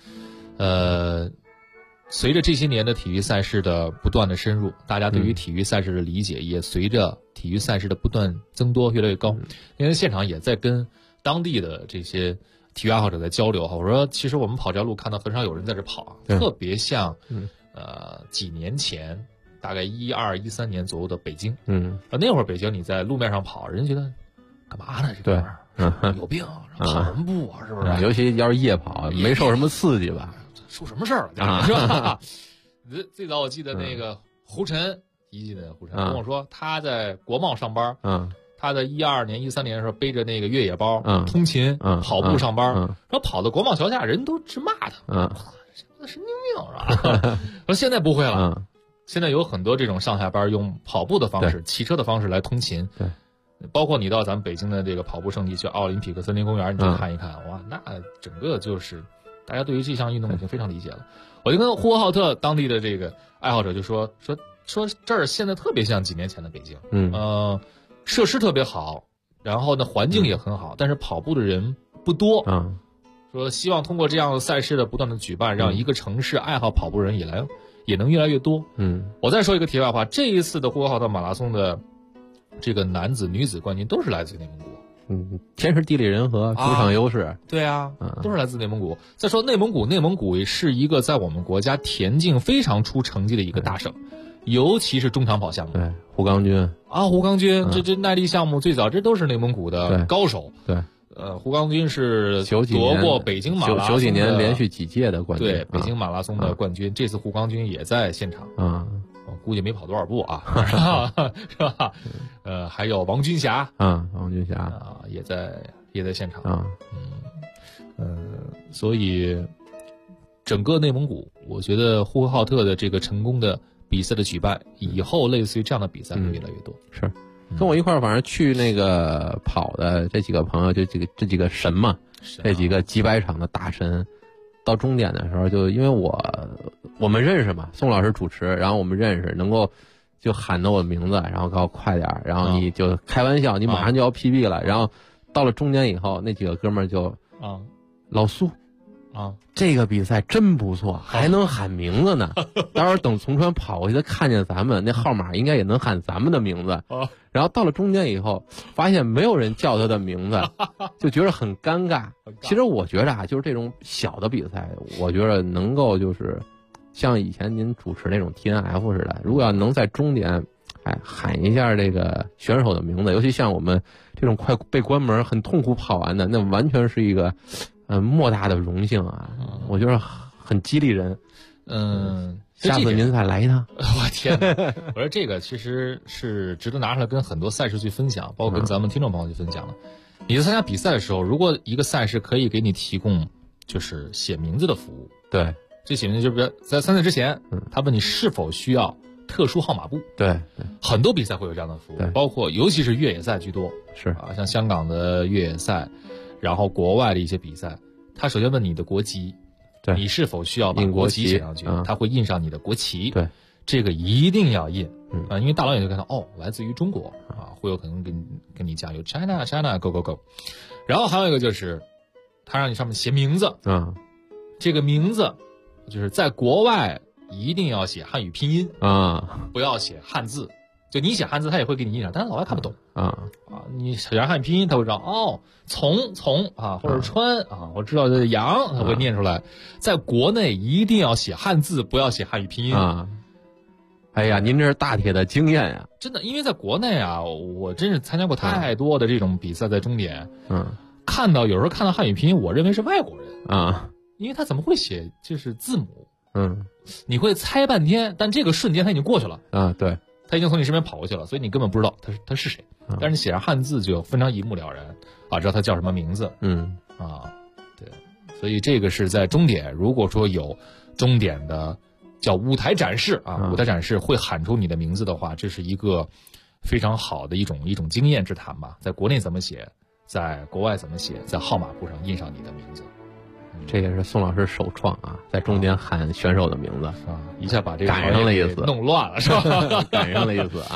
随着这些年的体育赛事的不断的深入，大家对于体育赛事的理解也随着体育赛事的不断增多越来越高。因为现场也在跟当地的这些体育爱好者在交流哈。我说其实我们跑这条路看到很少有人在这跑，特别像几年前大概12、13年左右的北京，那会儿北京你在路面上跑，人觉得干嘛呢？这哥们儿有病，跑什么步啊？是不是？ 尤其要是夜跑，没受什么刺激吧？ 出什么事儿了？是吧？最早我记得那个胡晨，一记得胡晨跟我说，他在国贸上班，他在12年、13年的时候背着那个越野包通勤跑步上班，说跑到国贸桥下，人都直骂他，这神经病是吧？说现在不会了。现在有很多这种上下班用跑步的方式、骑车的方式来通勤。 对， 包括你到咱们北京的这个跑步圣地，去奥林匹克森林公园，你去看一看，哇，那整个就是大家对于这项运动已经非常理解了。我就跟呼和浩特当地的这个爱好者就说这儿现在特别像几年前的北京，设施特别好，然后呢环境也很好，但是跑步的人不多。说希望通过这样的赛事的不断的举办，让一个城市爱好跑步人也能越来越多。我再说一个题外话，这一次的呼和浩特马拉松的这个男子、女子冠军都是来自内蒙古。 天时地利人和，主场优势。 对啊，都是来自内蒙古。再说内蒙古也是一个在我们国家田径非常出成绩的一个大省，尤其是中长跑项目。 对，胡刚军胡刚军，这耐力项目最早这都是内蒙古的高手。 对。 胡刚军是夺过北京马拉松 90几年连续几届的冠军， 对，北京马拉松的冠军。这次胡刚军也在现场，我估计没跑多少步啊，是吧？还有王军霞， 王军霞也在现场，所以整个内蒙古，我觉得呼和浩特的这个成功的比赛的举办，以后类似于这样的比赛会越来越多。 是。跟我一块儿，反正去那个跑的这几个朋友，这几个神嘛，这几个几百场的大神，到终点的时候，就因为我们认识嘛，宋老师主持，然后我们认识，能够就喊到我的名字，然后告我快点，然后你就开玩笑，你马上就要 PB 了，然后到了终点以后，那几个哥们儿就老苏。这个比赛真不错，还能喊名字呢。待会儿等从川跑过去，他看见咱们那号码，应该也能喊咱们的名字。然后到了终点以后，发现没有人叫他的名字，就觉得很尴尬。其实我觉得就是这种小的比赛，我觉得能够就是像以前您主持那种 TNF 似的，如果要能在终点喊一下这个选手的名字，尤其像我们这种快被关门、很痛苦跑完的，那完全是一个。莫大的荣幸啊！我觉得很激励人。下次您再来一趟。 我天！我说这个其实是值得拿出来跟很多赛事去分享，包括跟咱们听众朋友去分享的。你在参加比赛的时候，如果一个赛事可以给你提供就是写名字的服务。 对， 这写名字就是比如在参赛之前，他问你是否需要特殊号码布。 对， 很多比赛会有这样的服务，包括尤其是越野赛居多。 是啊，像香港的越野赛，然后国外的一些比赛，他首先问你的国籍， 对， 你是否需要把国旗写上去？他会印上你的国旗。 对， 这个一定要印。因为大老远就看到来自于中国啊，会有可能跟你讲有 China go go go。然后还有一个就是他让你上面写名字。这个名字就是在国外一定要写汉语拼音不要写汉字。就你写汉字他也会给你印上，但是老外看不懂你写汉语拼音他会知道从或者川我知道这羊他会念出来。在国内一定要写汉字，不要写汉语拼音哎呀，您这是大铁的经验呀！ 真的，因为在国内我真是参加过太多的这种比赛，在终点，有时候看到汉语拼音，我认为是外国人因为他怎么会写就是字母？你会猜半天，但这个瞬间他已经过去了对， 他已经从你身边跑过去了，所以你根本不知道他是谁。但是你写上汉字就非常一目了然知道他叫什么名字。对，所以这个是在终点，如果说有终点的。叫舞台展示舞台展示会喊出你的名字的话，这是一个非常好的一种经验之谈吧。在国内怎么写，在国外怎么写，在号码布上印上你的名字。 这也是宋老师首创在终点喊选手的名字一下把这个赶上了一次， 弄乱了是吧？ 赶上了一次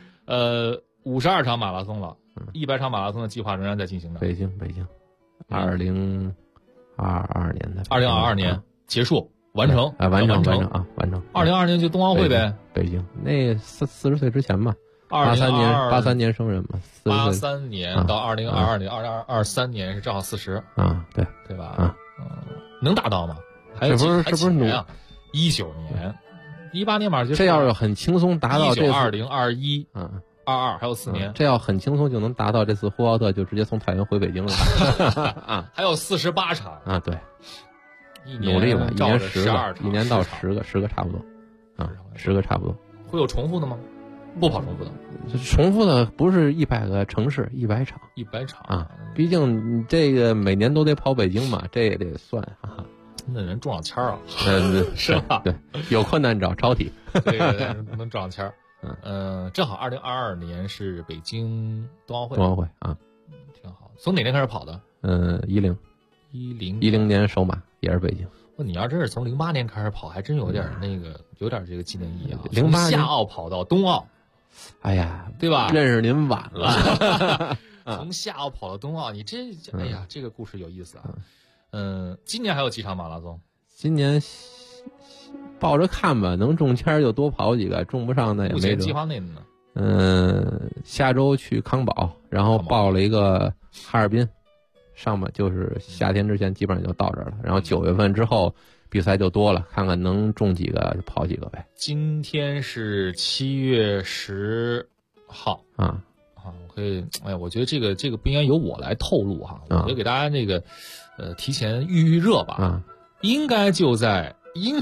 52场马拉松了，100场马拉松的计划仍然在进行着。 北京2022年的 2022年结束。完成完成 2022年就冬奥会呗。 北京那40岁之前吧，83年生人嘛 ，83年到2022年，2023年是正好40对吧？能达到吗？ 这不是努19年，18年马上就这要是很轻松达到这 20、21、22还有4年， 这要很轻松就能达到这次呼和浩特就直接从太原回北京了还有48场对。 努力吧，一年10 个， 一年到10个差不多10个差不多。 会有重复的吗？不跑重复的， 重复的不是100个城市100场 ，100场毕竟你这个每年都得跑北京嘛，这也得算那人中了签是吧？对，有困难找超体， 对，能中签正好2022年是北京冬奥会挺好。从哪年开始跑的 ？10年首马也是北京。 你要真是从08年开始跑，还真有点有点这个纪念意义从夏奥跑到冬奥， 哎呀， 对吧？ 认识您晚了。 从夏奥跑到冬奥，你哎呀，这个故事有意思今年还有几场马拉松？ 今年抱着看吧，能中签就多跑几个，中不上那也没辙。目前计划内的呢？ 下周去康宝，然后报了一个哈尔滨。上吧，就是夏天之前基本上就到这儿了，然后9月份之后比赛就多了，看看能中几个就跑几个呗。 今天是7月10号我可以，我觉得这个不应该由我来透露我就给大家提前预热吧应该就在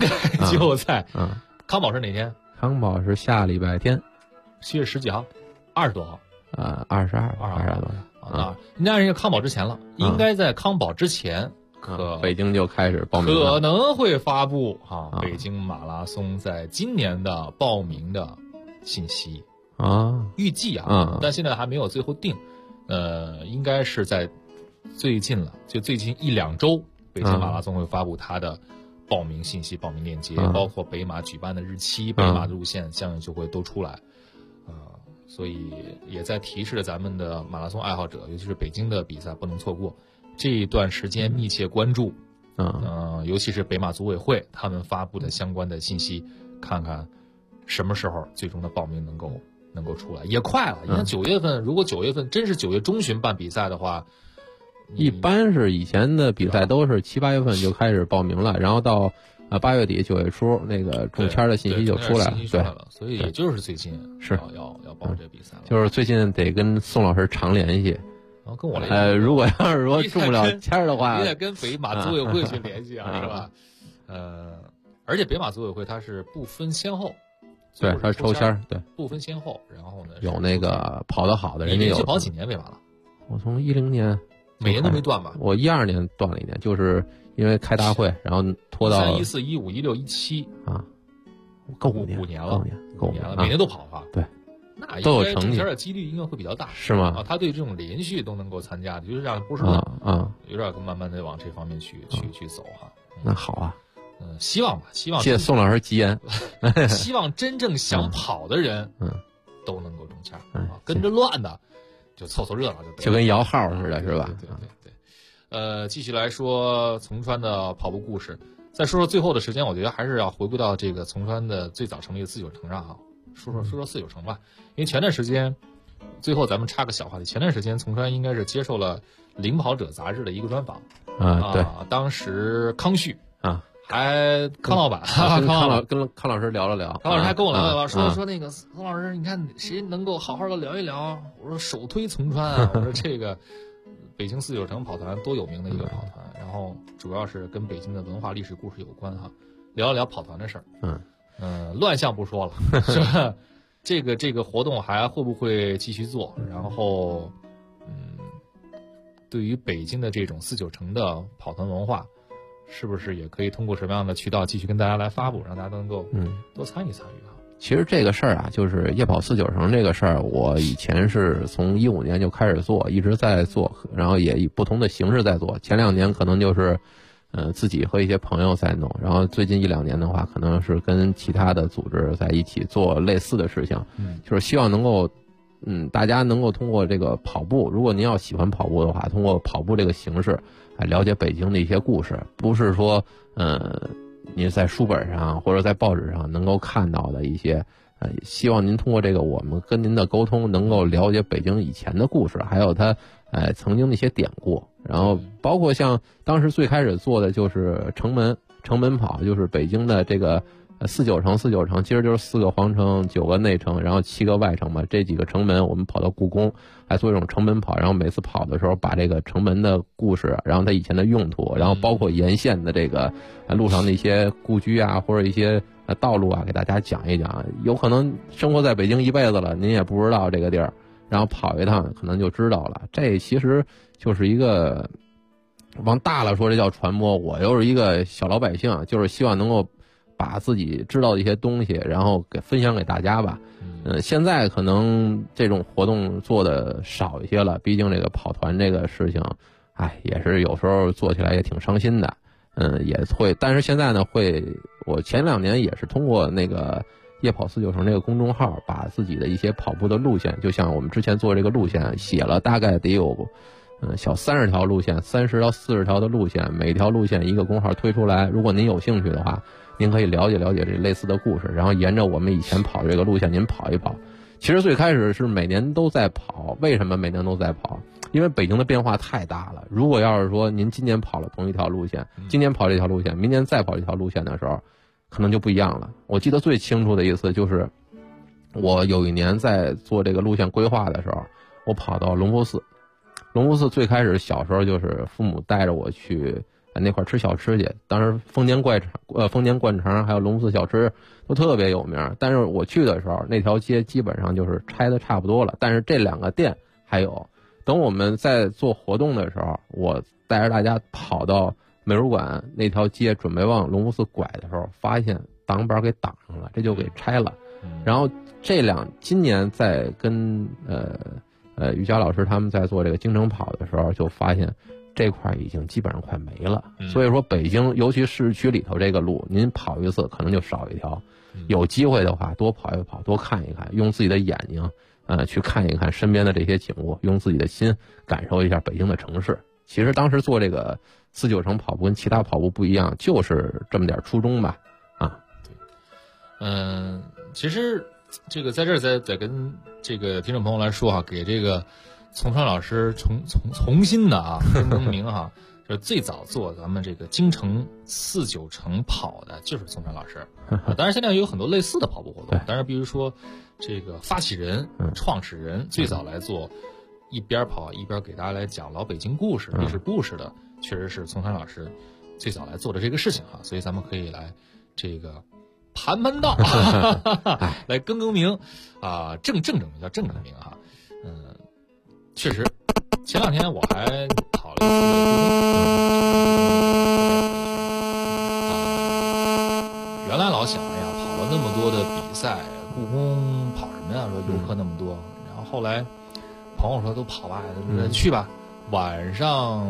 康宝是哪天？ 康宝是下礼拜天 ，7月10几号，20多号 ，22多号那人家康宝之前了，应该在康宝之前， 北京就开始报名了， 可能会发布北京马拉松在今年的报名的信息预计但现在还没有最后定，应该是在最近了，就最近1-2周，北京马拉松会发布它的报名信息、报名链接，包括北马举办的日期、北马的路线，相应就会都出来。所以也在提示着咱们的马拉松爱好者，尤其是北京的比赛不能错过，这一段时间密切关注，尤其是北马组委会他们发布的相关的信息，看看什么时候最终的报名能够出来，也快了。你看9月份，如果9月份真是9月中旬办比赛的话， 一般是以前的比赛都是7、8月份就开始报名了，然后到8月底9月初那个中签的信息就出来了，对， 所以也就是最近是要报这个比赛了， 就是最近得跟宋老师常联系。 然后跟我联系， 如果要是说中不了签的话， 你得跟北马组委会去联系是吧？而且北马组委会它是不分先后， 对，它是抽签，对， 不分先后。然后呢， 有那个跑得好的人家有。 连续跑几年北马了？ 我从10年每年都没断吧？ 我12年断了一年，就是因为开大会，然后拖到 13、14、15、16、17 啊，够5 年了， 够 5年了，每年都跑哈。 对， 那都有成绩， 的几率应该会比较大， 是吗？ 啊，他对这种连续都能够参加的，就是让不是有点慢慢的往这方面去走哈。 那好啊， 希望吧，希望谢谢宋老师吉言， 希望真正想跑的人，都能够中签啊，跟着乱的就凑凑热闹就跟摇号似的，是吧？ 对。继续来说从川的跑步故事，再说说最后的时间，我觉得还是要回归到这个从川的最早成立的四九城上哈，说说四九城吧。因为前段时间，最后咱们插个小话题，前段时间从川应该是接受了《领跑者》杂志的一个专访对， 当时康旭啊。 还康老板， 跟康老师聊了聊， 康老师还跟我聊了聊，说那个宋老师，你看谁能够好好的聊一聊？我说首推从川啊，我说这个北京四九城跑团多有名的一个跑团，然后主要是跟北京的文化历史故事有关哈，聊一聊跑团的事儿。乱象不说了，是吧？这个活动还会不会继续做？然后，对于北京的这种四九城的跑团文化。是不是也可以通过什么样的渠道继续跟大家来发布，让大家都能够多参与参与啊？ 其实这个事儿啊，就是夜跑四九城这个事儿，我以前是从15年就开始做，一直在做，然后也以不同的形式在做。前2年可能就是自己和一些朋友在弄，然后最近1、2年的话，可能是跟其他的组织在一起做类似的事情，就是希望能够大家能够通过这个跑步，如果您要喜欢跑步的话，通过跑步这个形式了解北京的一些故事，不是说您在书本上或者在报纸上能够看到的一些希望您通过这个我们跟您的沟通能够了解北京以前的故事，还有它曾经的一些典故，然后包括像当时最开始做的就是城门跑，就是北京的这个四九城其实就是4个皇城9个内城，然后7个外城嘛，这几个城门我们跑到故宫来做这种城门跑，然后每次跑的时候把这个城门的故事，然后它以前的用途，然后包括沿线的这个路上的一些故居啊或者一些道路啊给大家讲一讲，有可能生活在北京一辈子了您也不知道这个地儿，然后跑一趟可能就知道了。这其实就是一个往大了说这叫传播，我又是一个小老百姓，就是希望能够把自己知道的一些东西然后给分享给大家吧。现在可能这种活动做的少一些了，毕竟这个跑团这个事情也是有时候做起来也挺伤心的。也会，但是现在呢我前2年也是通过那个夜跑四九城这个公众号，把自己的一些跑步的路线，就像我们之前做这个路线写了大概得有小30条路线，30到40条的路线，每条路线一个公号推出来，如果您有兴趣的话，您可以了解了解这类似的故事，然后沿着我们以前跑这个路线您跑一跑。其实最开始是每年都在跑，为什么每年都在跑？因为北京的变化太大了，如果要是说您今年跑了同一条路线，今年跑这条路线，明年再跑这条路线的时候可能就不一样了。我记得最清楚的一次就是我有一年在做这个路线规划的时候，我跑到隆福寺。隆福寺最开始小时候就是父母带着我去那块吃小吃去，当时丰年灌肠还有隆福寺小吃都特别有名，但是我去的时候那条街基本上就是拆的差不多了，但是这2个店还有。等我们在做活动的时候，我带着大家跑到美术馆那条街准备往隆福寺拐的时候，发现挡板给挡上了，这就给拆了。然后今年在跟于佳老师他们在做这个京城跑的时候，就发现这块已经基本上快没了。所以说北京尤其市区里头这个路，您跑一次可能就少一条。有机会的话多跑一跑，多看一看，用自己的眼睛去看一看身边的这些景物，用自己的心感受一下北京的城市。其实当时做这个四九城跑步跟其他跑步不一样，就是这么点初衷吧。 其实这个在这儿再跟这个听众朋友来说给这个从川老师重新的更名就是最早做咱们这个京城四九城跑的就是从川老师。当然现在有很多类似的跑步活动，当然比如说这个发起人、创始人最早来做一边跑一边给大家来讲老北京故事、历史故事的，确实是从川老师最早来做的这个事情所以咱们可以来这个盘道来更名叫正名确实前2天我还跑了一次原来老想，哎呀，跑了那么多的比赛，故宫跑什么呀？说游客那么多，然后后来朋友说都跑吧，去吧，晚上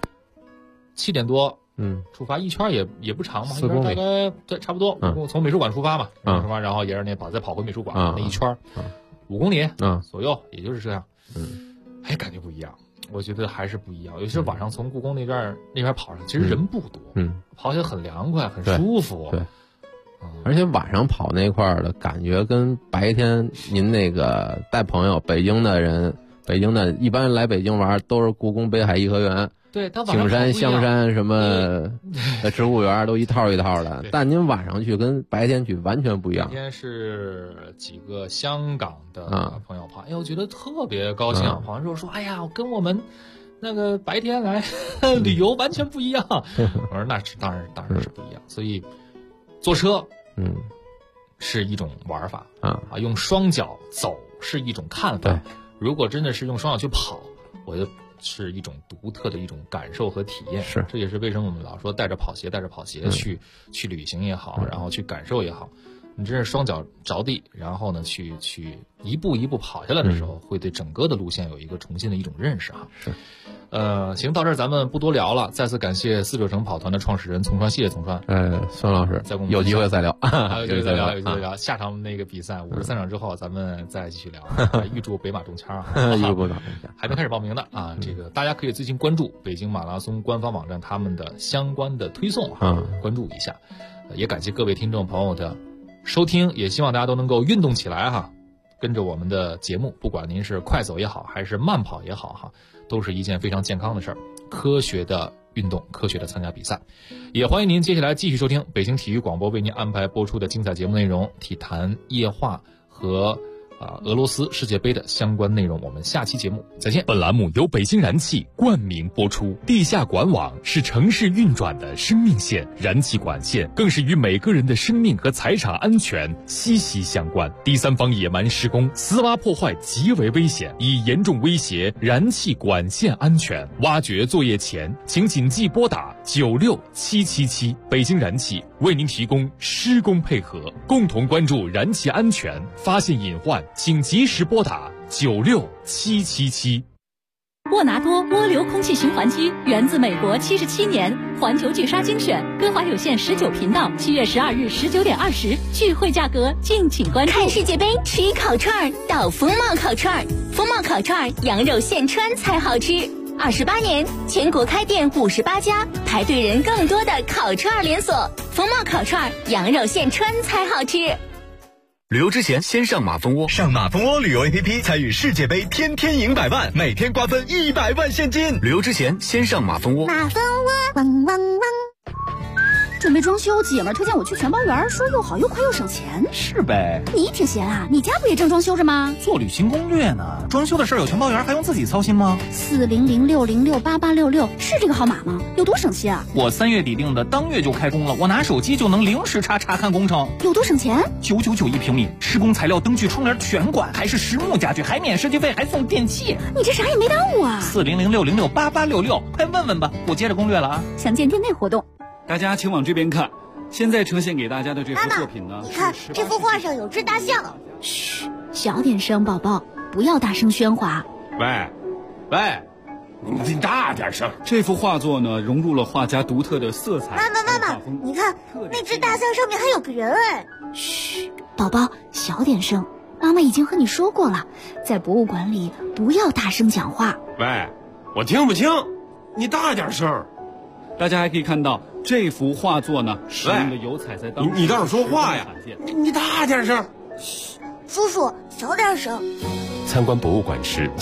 7点多。出发，一圈也不长嘛，一圈大概对差不多。从美术馆出发嘛，出发，然后沿着那跑，再跑回美术馆那一圈，5公里左右，也就是这样。哎，感觉不一样，我觉得还是不一样。尤其是晚上从故宫那边跑上，其实人不多，跑起来很凉快，很舒服。 对，而且晚上跑那块儿的感觉跟白天您那个带朋友北京的一般来北京玩都是故宫、北海颐和园。 对， 景山、香山什么植物园都一套一套的，但您晚上去跟白天去完全不一样。 今天是几个香港的朋友跑，哎，我觉得特别高兴。跑完之后说：“哎呀，跟我们那个白天来旅游完全不一样。”我说：“那是当然是不一样。”所以坐车，是一种玩法用双脚走是一种看法。如果真的是用双脚去跑，我觉得是一种独特的一种感受和体验。这也是为什么我们老说带着跑鞋去旅行也好，然后去感受也好，你真是双脚着地，然后呢去一步一步跑下来的时候，会对整个的路线有一个重新的一种认识哈。行，到这儿咱们不多聊了。再次感谢四者城跑团的创始人丛川，谢谢丛川。 孙老师，有机会再聊， 有机会再聊。下场那个比赛53场之后，咱们再继续聊。预祝北马中签啊！ 预祝北马中签。 还没开始报名的啊，这个大家可以最近关注北京马拉松官方网站他们的相关的推送关注一下。也感谢各位听众朋友的收听，也希望大家都能够运动起来哈，跟着我们的节目，不管您是快走也好，还是慢跑也好哈，都是一件非常健康的事儿。科学的运动，科学的参加比赛。也欢迎您接下来继续收听北京体育广播为您安排播出的精彩节目内容，体坛夜话和俄罗斯世界杯的相关内容。我们下期节目再见。 本栏目由北京燃气冠名播出。地下管网是城市运转的生命线，燃气管线更是与每个人的生命和财产安全息息相关。第三方野蛮施工、私挖破坏极为危险，已严重威胁燃气管线安全。挖掘作业前，请谨记拨打96777。北京燃气为您提供施工配合，共同关注燃气安全，发现隐患请及时拨打96777。 沃拿多涡流空气循环机源自美国77年，环球巨鲨精选，歌华有线19频道，7月12日19点20，聚会价格敬请关注。 看世界杯吃烤串到风貌烤串，风貌烤串羊肉现穿才好吃。28年，全国开店58家，排队人更多的烤串连锁。风貌烤串羊肉现穿才好吃。 旅游之前先上马蜂窝， 上马蜂窝旅游 APP 参与世界杯，天天赢100万，每天瓜分100万现金。 旅游之前先上马蜂窝。 马蜂窝，汪汪汪。准备装修，姐们推荐我去全包园，说又好又快又省钱。 是呗。 你挺闲啊，你家不也正装修着吗？ 做旅行攻略呢。装修的事有全包园，还用自己操心吗 ？4006068866是这个号码吗？有多省心啊？ 我3月底定的，当月就开工了，我拿手机就能零时差查看工程。 有多省钱 ？999一平米，施工材料、灯具、窗帘全管，还是实木家具，还免设计费，还送电器。 你这啥也没耽误啊 ！4006068866，快问问吧，我接着攻略了啊。 详见店内活动。 大家请往这边看，现在呈现给大家的这幅作品呢， 你看这幅画上有只大象。嘘，小点声，宝宝，不要大声喧哗。 喂，你大点声。这幅画作呢，融入了画家独特的色彩。 妈妈，你看那只大象上面还有个人哎。嘘，宝宝，小点声。妈妈已经和你说过了，在博物馆里不要大声讲话。 喂，我听不清，你大点声。大家还可以看到这幅画作呢，使用的油彩在当中。 你倒是说话呀！你大点声。 嘘，叔叔小点声。 参观博物馆时